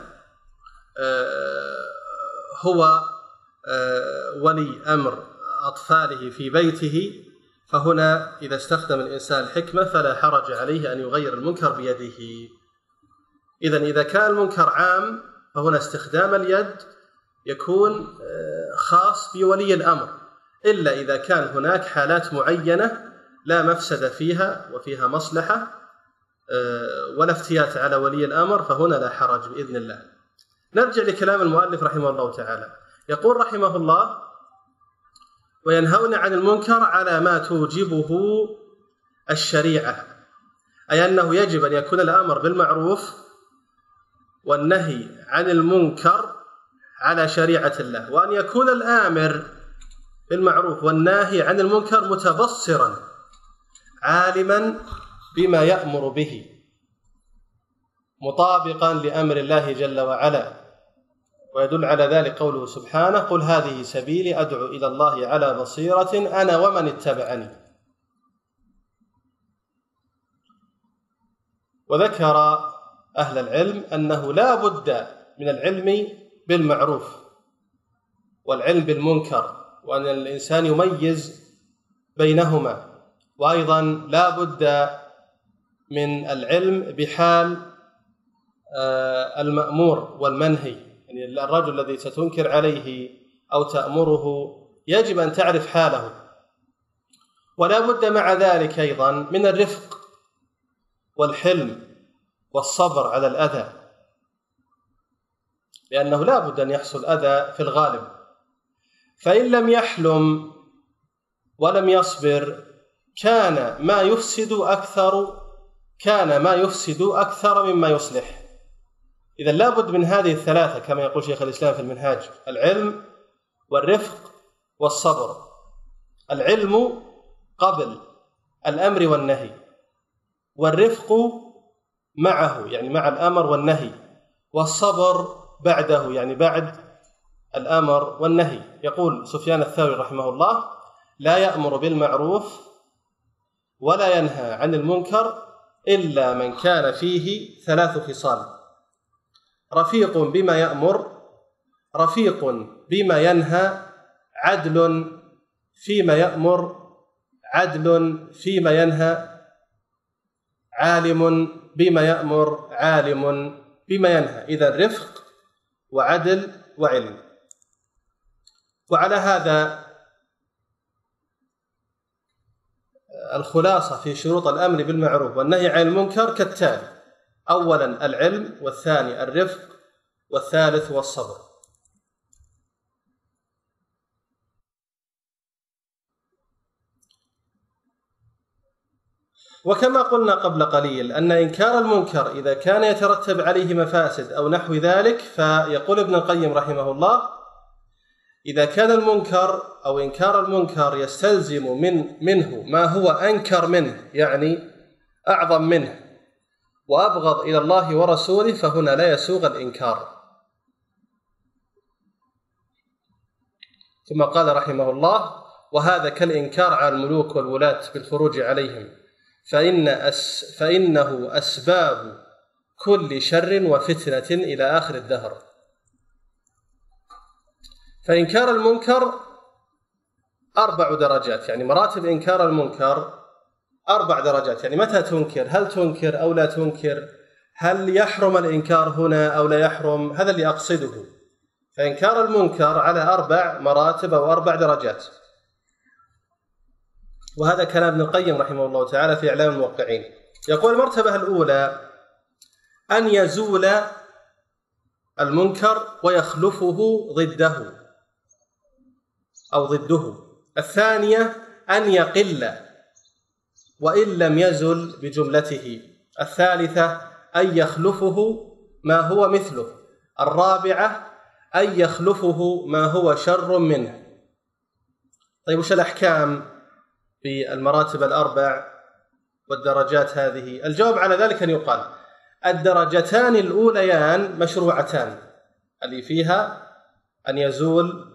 هو ولي أمر أطفاله في بيته، فهنا إذا استخدم الإنسان الحكمة فلا حرج عليه أن يغير المنكر بيده. إذن إذا كان المنكر عام فهنا استخدام اليد يكون خاص بولي الأمر، إلا إذا كان هناك حالات معينة لا مفسد فيها وفيها مصلحة ولا افتيات على ولي الأمر، فهنا لا حرج بإذن الله. نرجع لكلام المؤلف رحمه الله تعالى، يقول رحمه الله: وينهون عن المنكر على ما توجبه الشريعة، أي أنه يجب أن يكون الأمر بالمعروف والنهي عن المنكر على شريعة الله، وأن يكون الآمر بالمعروف والناهي عن المنكر متبصرا عالما بما يأمر به مطابقا لأمر الله جل وعلا. ويدل على ذلك قوله سبحانه: قل هذه سبيلي أدعو إلى الله على بصيرة أنا ومن اتبعني. وذكر أهل العلم أنه لا بد من العلم بالمعروف والعلم بالمنكر، وأن الإنسان يميز بينهما، وأيضا لا بد من العلم بحال المأمور والمنهي، يعني الرجل الذي ستنكر عليه أو تأمره يجب أن تعرف حاله. ولا بد مع ذلك أيضا من الرفق والحلم والصبر على الأذى، لأنه لا بد أن يحصل أذى في الغالب، فإن لم يحلم ولم يصبر كان ما يفسد أكثر كان ما يفسد أكثر مما يصلح. إذا لا بد من هذه الثلاثة كما يقول شيخ الإسلام في المنهاج: العلم والرفق والصبر. العلم قبل الأمر والنهي، والرفق معه يعني مع الأمر والنهي، والصبر بعده يعني بعد الأمر والنهي. يقول سفيان الثوري رحمه الله: لا يأمر بالمعروف ولا ينهى عن المنكر إلا من كان فيه ثلاث خصال: رفيق بما يأمر، رفيق بما ينهى، عدل فيما يأمر، عدل فيما ينهى، عالم بما يأمر، عالم بما ينهى. إذا رفق وعدل وعلم. وعلى هذا الخلاصة في شروط الأمر بالمعروف والنهي عن المنكر كالتالي: أولا العلم، والثاني الرفق، والثالث والصبر. وكما قلنا قبل قليل أن إنكار المنكر إذا كان يترتب عليه مفاسد أو نحو ذلك، فيقول ابن القيم رحمه الله: إذا كان المنكر أو إنكار المنكر يستلزم من منه ما هو أنكر منه، يعني أعظم منه وأبغض إلى الله ورسوله، فهنا لا يسوغ الإنكار. ثم قال رحمه الله: وهذا كالإنكار على الملوك والولاة بالخروج عليهم، فإن أس فإنه أسباب كل شر وفتنة إلى آخر الدهر. فإنكار المنكر أربع درجات، يعني مراتب إنكار المنكر أربع درجات. يعني متى تنكر؟ هل تنكر أو لا تنكر؟ هل يحرم الإنكار هنا أو لا يحرم؟ هذا اللي أقصده. فإنكار المنكر على أربع مراتب أو أربع درجات، وهذا كلام ابن القيم رحمه الله تعالى في إعلام الموقعين. يقول: المرتبة الأولى أن يزول المنكر ويخلفه ضده أو ضده. الثانية أن يقل وإن لم يزل بجملته. الثالثة أن يخلفه ما هو مثله. الرابعة أن يخلفه ما هو شر منه. طيب، وش الأحكام في المراتب الأربع والدرجات هذه؟ الجواب على ذلك أن يقال: الدرجتان الأوليان مشروعتان، اللي فيها أن يزول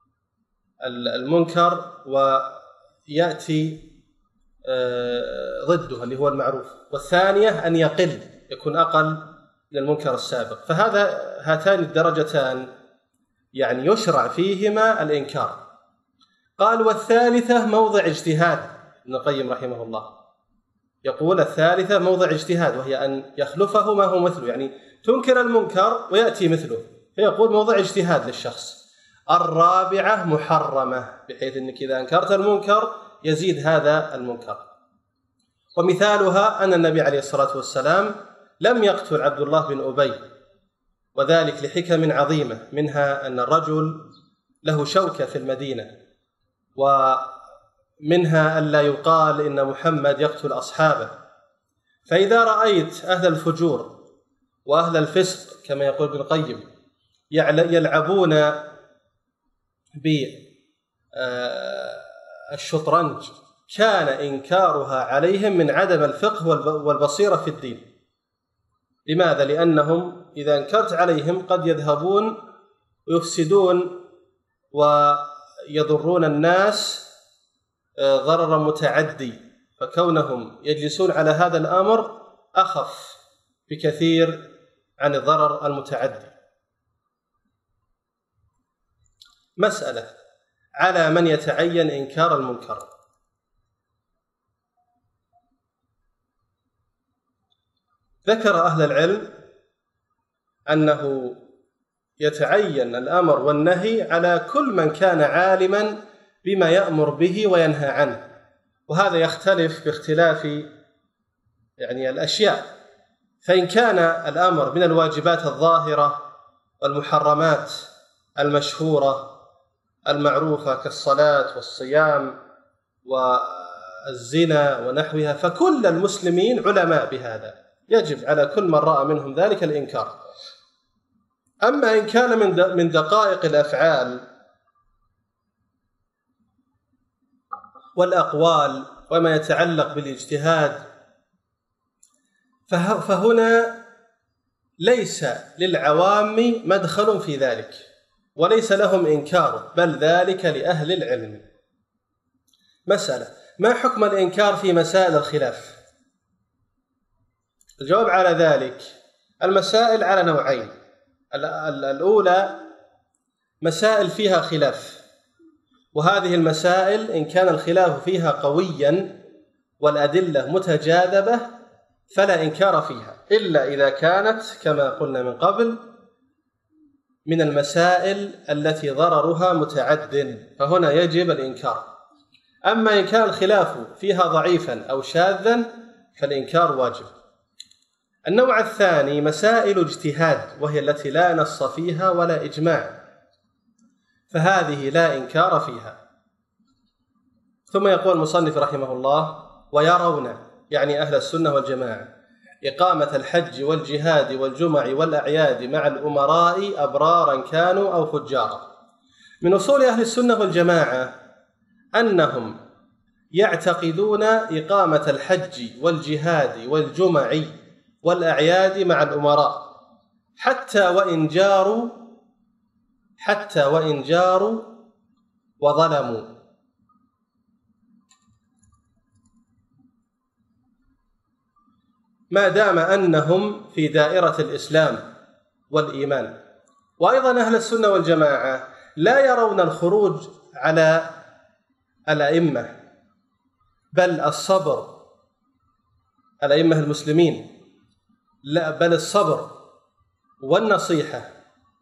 المنكر ويأتي ضده اللي هو المعروف، والثانية أن يقل، يكون أقل من المنكر السابق. فهذا هاتان الدرجتان يعني يشرع فيهما الإنكار. قال: والثالثة موضع اجتهاد. ابن القيم رحمه الله يقول: الثالثة موضع اجتهاد، وهي أن يخلفه ما هو مثله، يعني تنكر المنكر ويأتي مثله، فيقول موضع اجتهاد للشخص. الرابعة محرمة، بحيث أنك إذا أنكرت المنكر يزيد هذا المنكر. ومثالها أن النبي عليه الصلاة والسلام لم يقتل عبد الله بن أبي، وذلك لحكم عظيمة، منها أن الرجل له شوكة في المدينة، ومنها أن لا يقال إن محمد يقتل أصحابه. فإذا رأيت أهل الفجور وأهل الفسق كما يقول ابن القيم يلعبون بالشطرنج، كان إنكارها عليهم من عدم الفقه والبصيرة في الدين. لماذا؟ لأنهم إذا انكرت عليهم قد يذهبون ويفسدون ويضرون الناس ضررا متعدي، فكونهم يجلسون على هذا الأمر أخف بكثير عن الضرر المتعدي. مسألة: على من يتعين إنكار المنكر؟ ذكر أهل العلم أنه يتعين الأمر والنهي على كل من كان عالما بما يأمر به وينهى عنه، وهذا يختلف باختلاف يعني الأشياء. فإن كان الأمر من الواجبات الظاهرة والمحرمات المشهورة المعروفة كالصلاة والصيام والزنا ونحوها، فكل المسلمين علماء بهذا، يجب على كل من رأى منهم ذلك الإنكار. أما إن كان من دقائق الأفعال والأقوال وما يتعلق بالاجتهاد، فهنا ليس للعوام مدخل في ذلك، وليس لهم إنكاره، بل ذلك لأهل العلم. مسألة: ما حكم الإنكار في مسائل الخلاف؟ الجواب على ذلك: المسائل على نوعين. الأولى مسائل فيها خلاف، وهذه المسائل إن كان الخلاف فيها قويا والأدلة متجاذبة فلا إنكار فيها، إلا إذا كانت كما قلنا من قبل من المسائل التي ضررها متعد، فهنا يجب الإنكار. أما إن كان الخلاف فيها ضعيفا أو شاذا فالإنكار واجب. النوع الثاني مسائل اجتهاد، وهي التي لا نص فيها ولا إجماع، فهذه لا إنكار فيها. ثم يقول المصنف رحمه الله: ويرون يعني أهل السنة والجماعة إقامة الحج والجهاد والجمع والأعياد مع الأمراء أبرارا كانوا أو فجارا. من أصول أهل السنة والجماعة أنهم يعتقدون إقامة الحج والجهاد والجمع والأعياد مع الأمراء حتى وإن جاروا حتى وإن جاروا وظلموا، ما دام أنهم في دائرة الإسلام والإيمان. وأيضا أهل السنة والجماعة لا يرون الخروج على الأئمة بل الصبر، الأئمة المسلمين، لا بل الصبر والنصيحة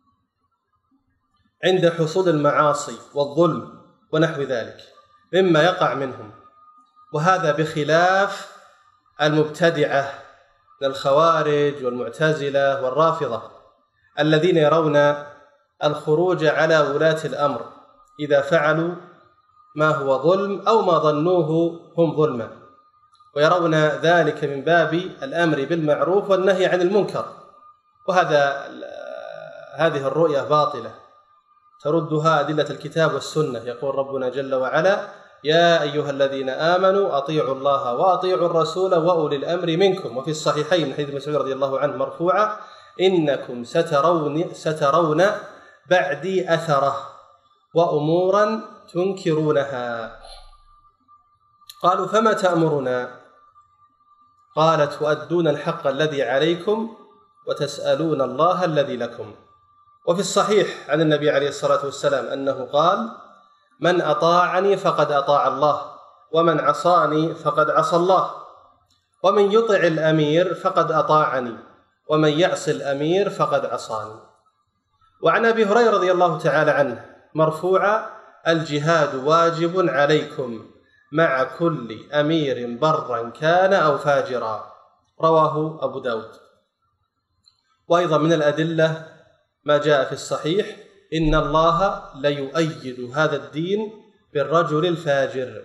عند حصول المعاصي والظلم ونحو ذلك مما يقع منهم، وهذا بخلاف المبتدعة من الخوارج والمعتزلة والرافضة الذين يرون الخروج على ولاة الأمر إذا فعلوا ما هو ظلم أو ما ظنوه هم ظلما، ويرون ذلك من باب الأمر بالمعروف والنهي عن المنكر. وهذا هذه الرؤية باطلة تردها أدلة الكتاب والسنة. يقول ربنا جل وعلا: يا أيها الذين آمنوا أطيعوا الله وأطيعوا الرسول وأولي الأمر منكم. وفي الصحيحين حديث مسعود رضي الله عنه مرفوعا: إنكم سترون سترون بعدي أثرة وأمورا تنكرونها. قالوا: فما تأمرنا؟ قال: تؤدون الحق الذي عليكم وتسألون الله الذي لكم. وفي الصحيح عن النبي عليه الصلاة والسلام أنه قال: من أطاعني فقد أطاع الله، ومن عصاني فقد عصى الله، ومن يطع الأمير فقد أطاعني، ومن يعص الأمير فقد عصاني. وعن أبي هريرة رضي الله تعالى عنه مرفوعا: الجهاد واجب عليكم مع كل أمير برا كان أو فاجرا. رواه أبو داود. وأيضا من الأدلة ما جاء في الصحيح: إن الله ليؤيد هذا الدين بالرجل الفاجر.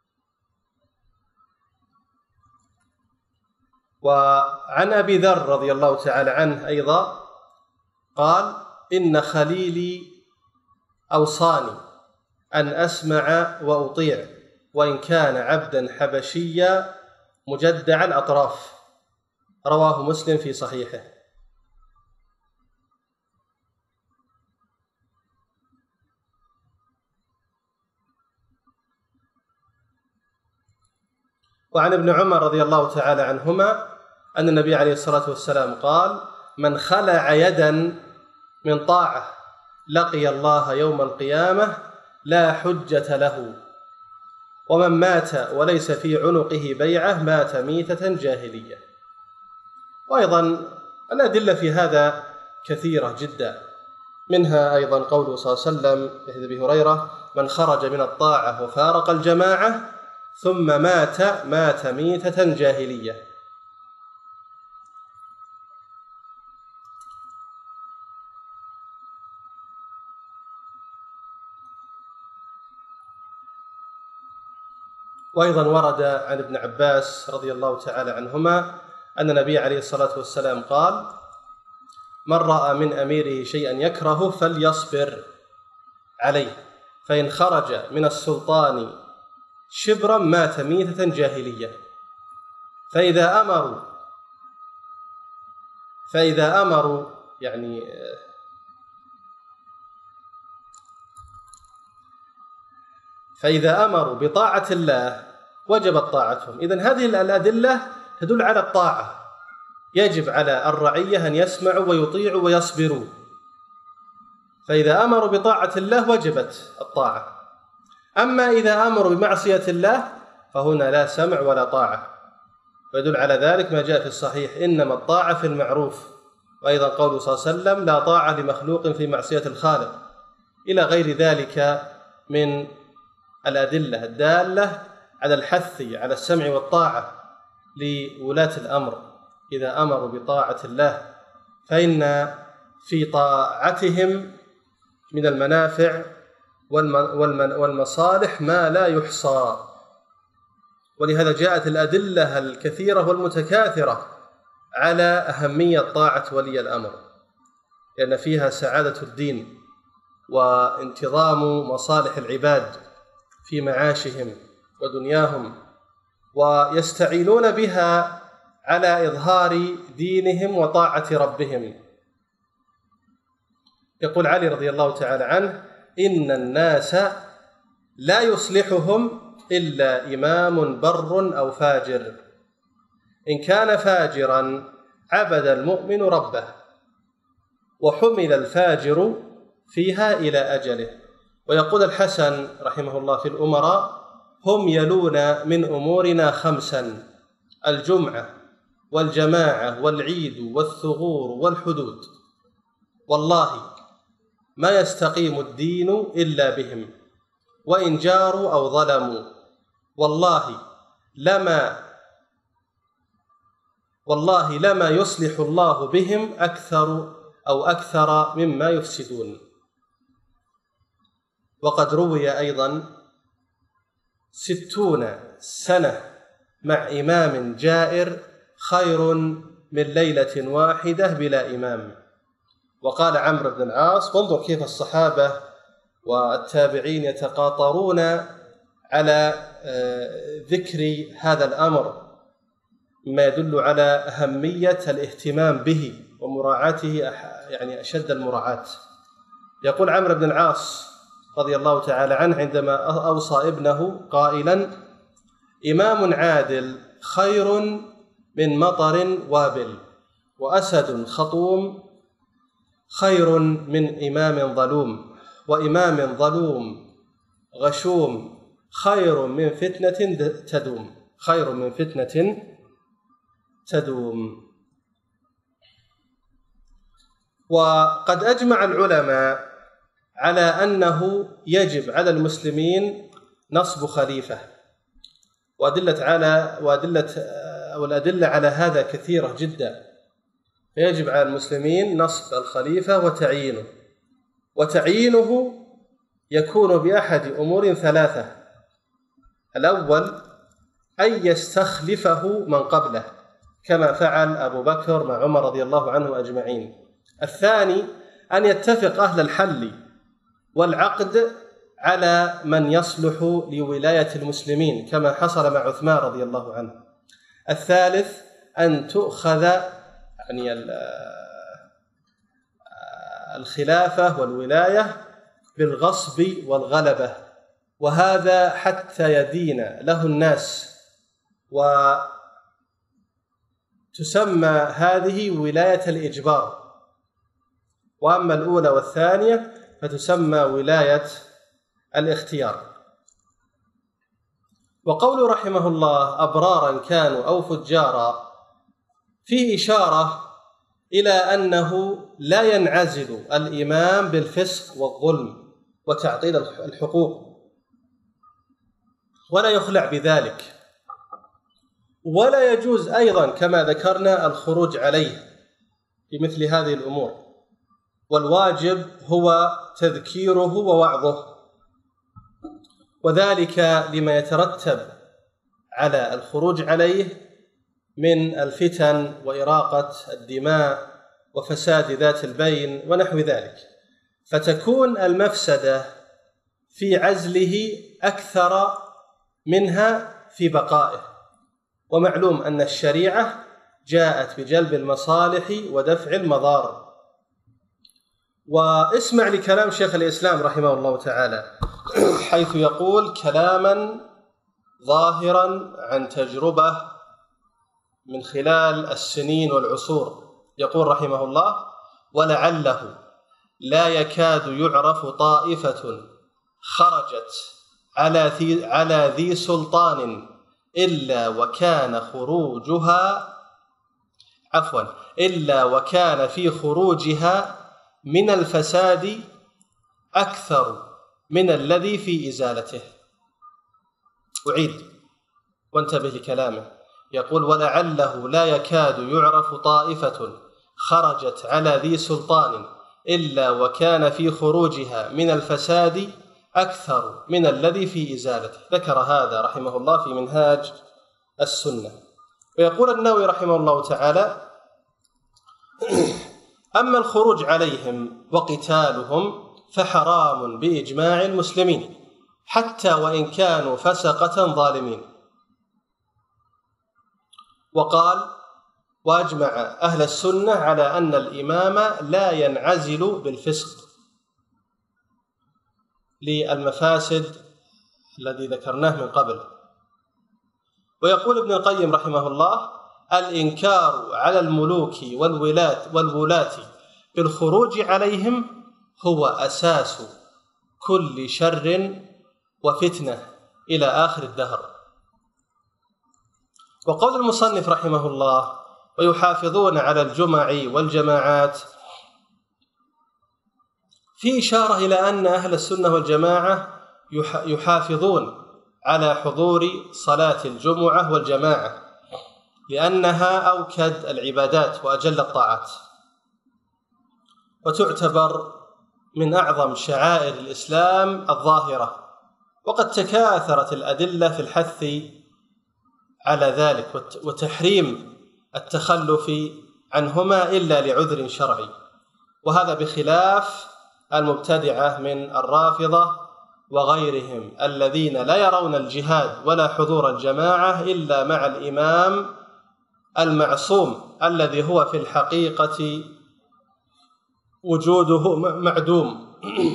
وعن أبي ذر رضي الله تعالى عنه أيضا قال: إن خليلي أوصاني أن أسمع وأطيع وإن كان عبدا حبشيا مجدع الأطراف. رواه مسلم في صحيحه. وعن ابن عمر رضي الله تعالى عنهما أن النبي عليه الصلاة والسلام قال: من خلع يدا من طاعة لقي الله يوم القيامة لا حجة له، ومن مات وليس في عنقه بيعة مات ميتة جاهلية. وأيضا الأدلة في هذا كثيرة جدا، منها أيضا قوله صلى الله عليه وسلم في حديث أبي هريرة: من خرج من الطاعة وفارق الجماعة ثم مات مات ميتة جاهلية. وأيضا ورد عن ابن عباس رضي الله تعالى عنهما أن النبي عليه الصلاة والسلام قال: من رأى من أميره شيئا يكره فليصبر عليه، فإن خرج من السلطان شبرا مات ميتة جاهلية. فإذا أمروا فإذا أمروا يعني فإذا أمروا بطاعة الله وجبت طاعتهم. إذن هذه الأدلة تدل على الطاعة، يجب على الرعية أن يسمعوا ويطيعوا ويصبروا. فإذا أمروا بطاعة الله وجبت الطاعة. أما إذا أمروا بمعصية الله فهنا لا سمع ولا طاعة. ويدل على ذلك ما جاء في الصحيح: إنما الطاعة في المعروف. وأيضا قوله صلى الله عليه وسلم: لا طاعة لمخلوق في معصية الخالق، إلى غير ذلك من الأدلة الدالة على الحث على السمع والطاعة لولاة الأمر إذا أمروا بطاعة الله، فإن في طاعتهم من المنافع والمصالح ما لا يحصى. ولهذا جاءت الأدلة الكثيرة والمتكاثرة على أهمية طاعة ولي الأمر، لأن فيها سعادة الدين وانتظام مصالح العباد في معاشهم ودنياهم، ويستعينون بها على إظهار دينهم وطاعة ربهم. يقول علي رضي الله تعالى عنه: إن الناس لا يصلحهم إلا إمام بر أو فاجر، إن كان فاجرا عبد المؤمن ربه، وحمل الفاجر فيها إلى أجله. ويقول الحسن رحمه الله في الأمراء: هم يلون من أمورنا خمسا: الجمعة والجماعة والعيد والثغور والحدود، والله ما يستقيم الدين إلا بهم، وإن جاروا أو ظلموا، والله لما والله لما يصلح الله بهم أكثر أو أكثر مما يفسدون. وقد روي أيضا: ستون سنة مع إمام جائر خير من ليلة واحدة بلا إمام. وقال عمرو بن العاص: وانظر كيف الصحابة والتابعين يتقاطرون على ذكر هذا الأمر، مما يدل على أهمية الاهتمام به ومراعاته يعني أشد المراعاة. يقول عمرو بن العاص رضي الله تعالى عنه عندما أوصى ابنه قائلا: إمام عادل خير من مطر وابل، وأسد خطوم خير من إمام ظلوم، وإمام ظلوم غشوم خير من فتنة تدوم خير من فتنة تدوم. وقد أجمع العلماء على أنه يجب على المسلمين نصب خليفة، وأدلة على وأدلة والأدلة على هذا كثيرة جدا. يجب على المسلمين نصب الخليفة وتعيينه، وتعيينه يكون بأحد أمور ثلاثة: الأول أن يستخلفه من قبله كما فعل أبو بكر مع عمر رضي الله عنه أجمعين. الثاني أن يتفق أهل الحل والعقد على من يصلح لولاية المسلمين كما حصل مع عثمان رضي الله عنه. الثالث أن تؤخذ يعني الخلافة والولاية بالغصب والغلبة، وهذا حتى يدين له الناس، وتسمى هذه ولاية الإجبار. وأما الأولى والثانية فتسمى ولاية الاختيار. وقول رحمه الله: أبرارا كانوا أو فجارا، فيه إشارة إلى أنه لا ينعزل الإمام بالفسق والظلم وتعطيل الحقوق، ولا يخلع بذلك، ولا يجوز أيضا كما ذكرنا الخروج عليه في مثل هذه الأمور، والواجب هو تذكيره ووعظه، وذلك لما يترتب على الخروج عليه من الفتن وإراقة الدماء وفساد ذات البين ونحو ذلك، فتكون المفسدة في عزله أكثر منها في بقائه. ومعلوم أن الشريعة جاءت بجلب المصالح ودفع المضار. واسمع لكلام شيخ الإسلام رحمه الله تعالى حيث يقول كلاما ظاهرا عن تجربة من خلال السنين والعصور. يقول رحمه الله: ولعله لا يكاد يعرف طائفة خرجت على ذي, على ذي سلطان إلا وكان خروجها عفوا إلا وكان في خروجها من الفساد أكثر من الذي في إزالته. أعيد وانتبه لكلامه. يقول: ولعله لا يكاد يعرف طائفة خرجت على ذي سلطان إلا وكان في خروجها من الفساد أكثر من الذي في إزالته. ذكر هذا رحمه الله في منهاج السنة. ويقول النووي رحمه الله تعالى: أما الخروج عليهم وقتالهم فحرام بإجماع المسلمين حتى وإن كانوا فسقة ظالمين. وقال: وأجمع أهل السنة على أن الإمام لا ينعزل بالفسق للمفاسد الذي ذكرناه من قبل. ويقول ابن القيم رحمه الله: الإنكار على الملوك والولاة والولاة بالخروج عليهم هو أساس كل شر وفتنة إلى آخر الدهر. وقول المصنف رحمه الله: ويحافظون على الجمع والجماعات، في إشارة إلى أن أهل السنة والجماعة يحافظون على حضور صلاة الجمعة والجماعة، لأنها أوكد العبادات وأجل الطاعات، وتعتبر من أعظم شعائر الإسلام الظاهرة، وقد تكاثرت الأدلة في الحث على ذلك وتحريم التخلف عنهما إلا لعذر شرعي. وهذا بخلاف المبتدعة من الرافضة وغيرهم الذين لا يرون الجهاد ولا حضور الجماعة إلا مع الإمام المعصوم الذي هو في الحقيقة وجوده معدوم.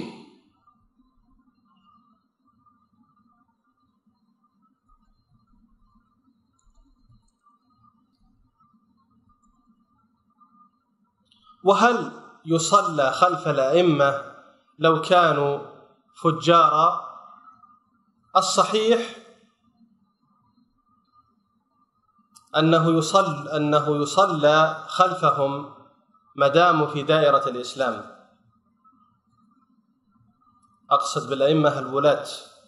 وهل يصلى خلف الأئمة لو كانوا فجارا؟ الصحيح أنه يصل أنه يصلى خلفهم ما داموا في دائرة الإسلام، أقصد بالأئمة الولاة،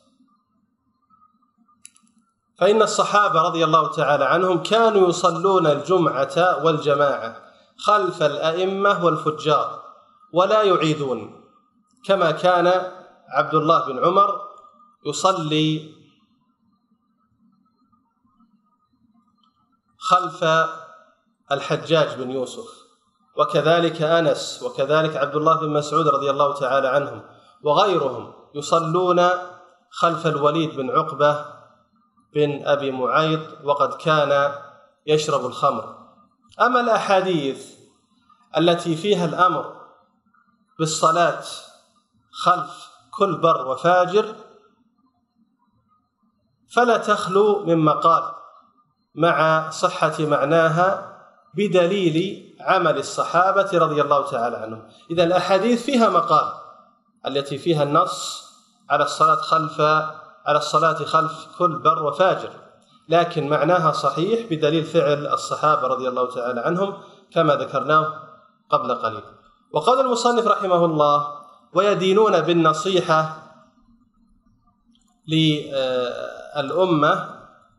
فإن الصحابة رضي الله تعالى عنهم كانوا يصلون الجمعة والجماعة خلف الأئمة والفجار ولا يعيدون، كما كان عبد الله بن عمر يصلي خلف الحجاج بن يوسف، وكذلك أنس، وكذلك عبد الله بن مسعود رضي الله تعالى عنهم، وغيرهم يصلون خلف الوليد بن عقبة بن أبي معيط وقد كان يشرب الخمر. أما الأحاديث التي فيها الأمر بالصلاة خلف كل بر وفاجر فلا تخلو من مقال مع صحة معناها بدليل عمل الصحابة رضي الله تعالى عنهم. إذا الأحاديث فيها مقال التي فيها النص على الصلاة خلف على الصلاة خلف كل بر وفاجر، لكن معناها صحيح بدليل فعل الصحابة رضي الله تعالى عنهم كما ذكرناه قبل قليل. وقال المصنف رحمه الله: ويدينون بالنصيحة للأمة،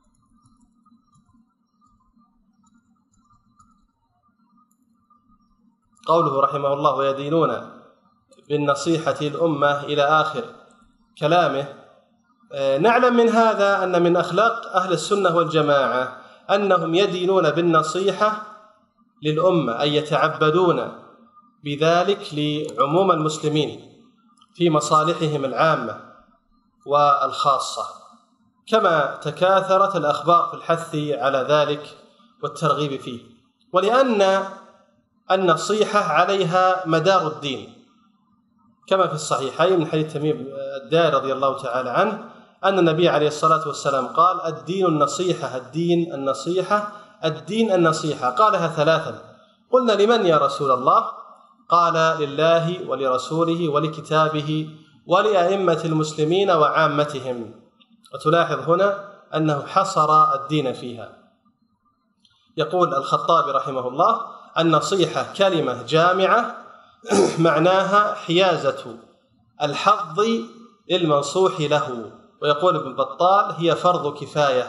قوله رحمه الله: ويدينون بالنصيحة الأمة إلى آخر كلامه، نعلم من هذا أن من أخلاق أهل السنة والجماعة أنهم يدينون بالنصيحة للأمة، أي يتعبدون بذلك لعموم المسلمين في مصالحهم العامة والخاصة، كما تكاثرت الأخبار في الحث على ذلك والترغيب فيه، ولأن النصيحة عليها مدار الدين، كما في الصحيحين من حديث تميم الداري رضي الله تعالى عنه أن النبي عليه الصلاة والسلام قال: الدين النصيحة الدين النصيحة الدين النصيحة. قالها ثلاثا، قلنا: لمن يا رسول الله؟ قال: لله ولرسوله ولكتابه ولأئمة المسلمين وعامتهم. وتلاحظ هنا أنه حصر الدين فيها. يقول الخطابي رحمه الله: النصيحة كلمة جامعة معناها حيازة الحظ للمنصوح له. ويقول ابن بطال: هي فرض كفاية،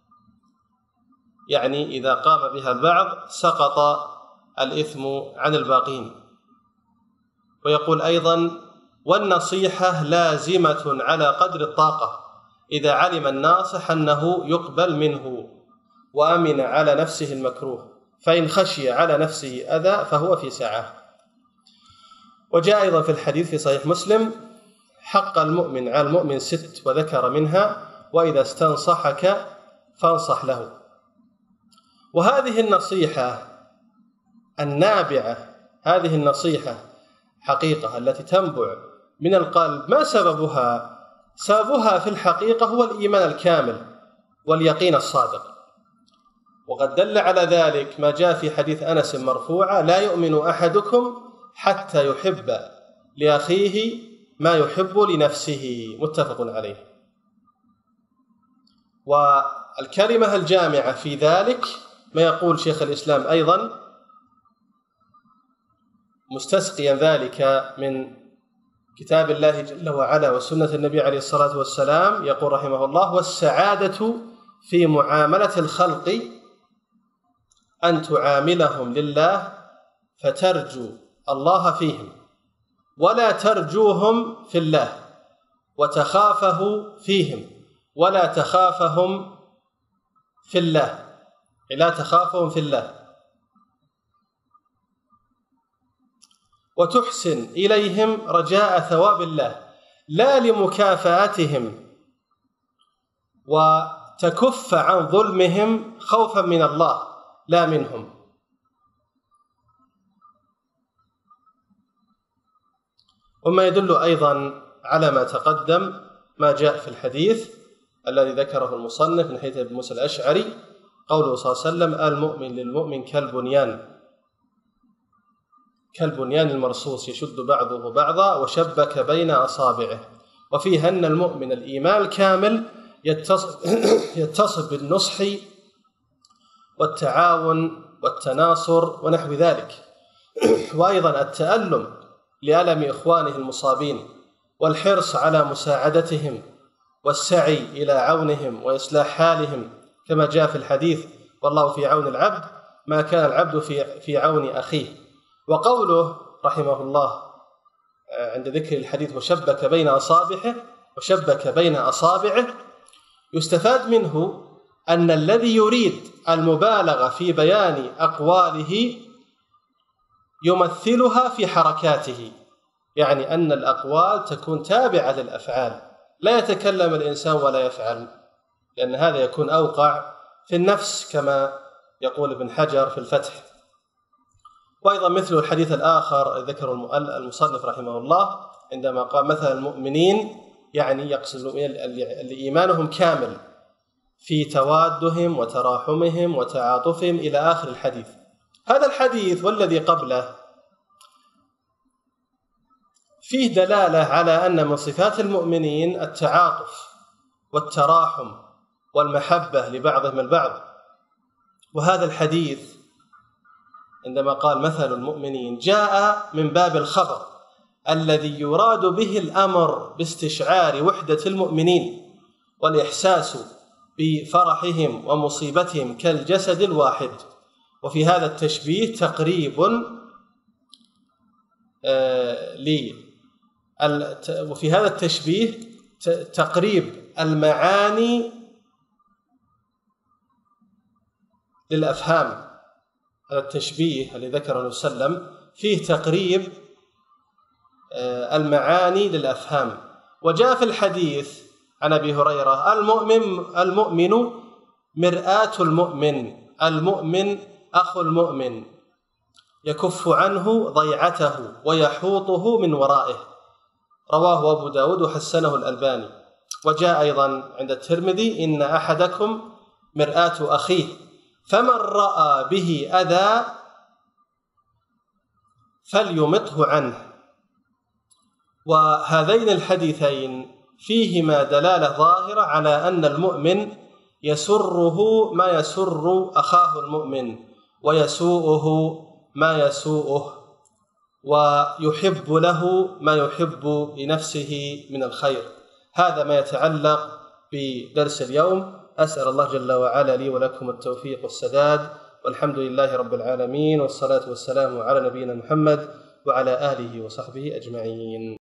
يعني إذا قام بها البعض سقط الإثم عن الباقين. ويقول أيضا: والنصيحة لازمة على قدر الطاقة إذا علم الناصح أنه يقبل منه، وأمن على نفسه المكروه، فإن خشي على نفسه أذى فهو في سعة. وجاء أيضا في الحديث في صحيح مسلم: حق المؤمن على المؤمن ست، وذكر منها: وإذا استنصحك فانصح له. وهذه النصيحة النابعة، هذه النصيحة حقيقة التي تنبع من القلب، ما سببها؟ سببها في الحقيقة هو الإيمان الكامل واليقين الصادق. وقد دل على ذلك ما جاء في حديث أنس مرفوعا: لا يؤمن أحدكم حتى يحب لأخيه ما يحب لنفسه، متفق عليه. والكلمة الجامعة في ذلك ما يقول شيخ الإسلام أيضا مستسقيا ذلك من كتاب الله جل وعلا وسنة النبي عليه الصلاة والسلام، يقول رحمه الله: والسعادة في معاملة الخلق أن تعاملهم لله فترجو الله فيهم، ولا ترجوهم في الله، وتخافه فيهم ولا تخافهم في الله، لا تخافهم في الله، وتحسن إليهم رجاء ثواب الله لا لمكافاتهم، وتكف عن ظلمهم خوفا من الله لا منهم. وما يدل أيضا على ما تقدم ما جاء في الحديث الذي ذكره المصنف من حديث ابي موسى الأشعري، قوله صلى الله عليه وسلم: المؤمن للمؤمن كالبنيان كالبنيان المرصوص يشد بعضه بعضا وشبك بين أصابعه. وفيها أن المؤمن الإيمان الكامل يتصف, يتصف بالنصح والتعاون والتناصر ونحو ذلك، وأيضا التألم لألم إخوانه المصابين، والحرص على مساعدتهم، والسعي إلى عونهم وإصلاح حالهم، كما جاء في الحديث: والله في عون العبد ما كان العبد في في عون أخيه. وقوله رحمه الله عند ذكر الحديث: وشبك بين أصابعه وشبك بين أصابعه، يستفاد منه أن الذي يريد المبالغة في بيان أقواله يمثلها في حركاته، يعني أن الأقوال تكون تابعة للأفعال، لا يتكلم الإنسان ولا يفعل، لأن هذا يكون أوقع في النفس كما يقول ابن حجر في الفتح. وأيضا مثل الحديث الآخر ذكر المصنف رحمه الله عندما قال: مثل المؤمنين، يعني يقصد اللي إيمانهم كامل في توادهم وتراحمهم وتعاطفهم إلى آخر الحديث. هذا الحديث والذي قبله فيه دلالة على أن من صفات المؤمنين التعاطف والتراحم والمحبة لبعضهم البعض. وهذا الحديث عندما قال مثل المؤمنين جاء من باب الخبر الذي يراد به الأمر باستشعار وحدة المؤمنين والإحساس بفرحهم ومصيبتهم كالجسد الواحد. وفي هذا التشبيه تقريب آه لي وفي هذا التشبيه تقريب المعاني للأفهام. هذا التشبيه الذي ذكره النبي صلى الله عليه وسلم فيه تقريب آه المعاني للأفهام. وجاء في الحديث عن أبي هريرة: المؤمن المؤمن مرآة المؤمن، المؤمن أخو المؤمن، يكف عنه ضيعته ويحوطه من ورائه. رواه أبو داود وحسنه الألباني. وجاء أيضا عند الترمذي: إن أحدكم مرآة أخيه فمن رأى به أذى فليمطه عنه. وهذين الحديثين فيهما دلالة ظاهرة على أن المؤمن يسره ما يسر أخاه المؤمن، ويسوءه ما يسوءه، ويحب له ما يحب لنفسه من الخير. هذا ما يتعلق بدرس اليوم. أسأل الله جل وعلا لي ولكم التوفيق والسداد، والحمد لله رب العالمين، والصلاة والسلام على نبينا محمد وعلى آله وصحبه أجمعين.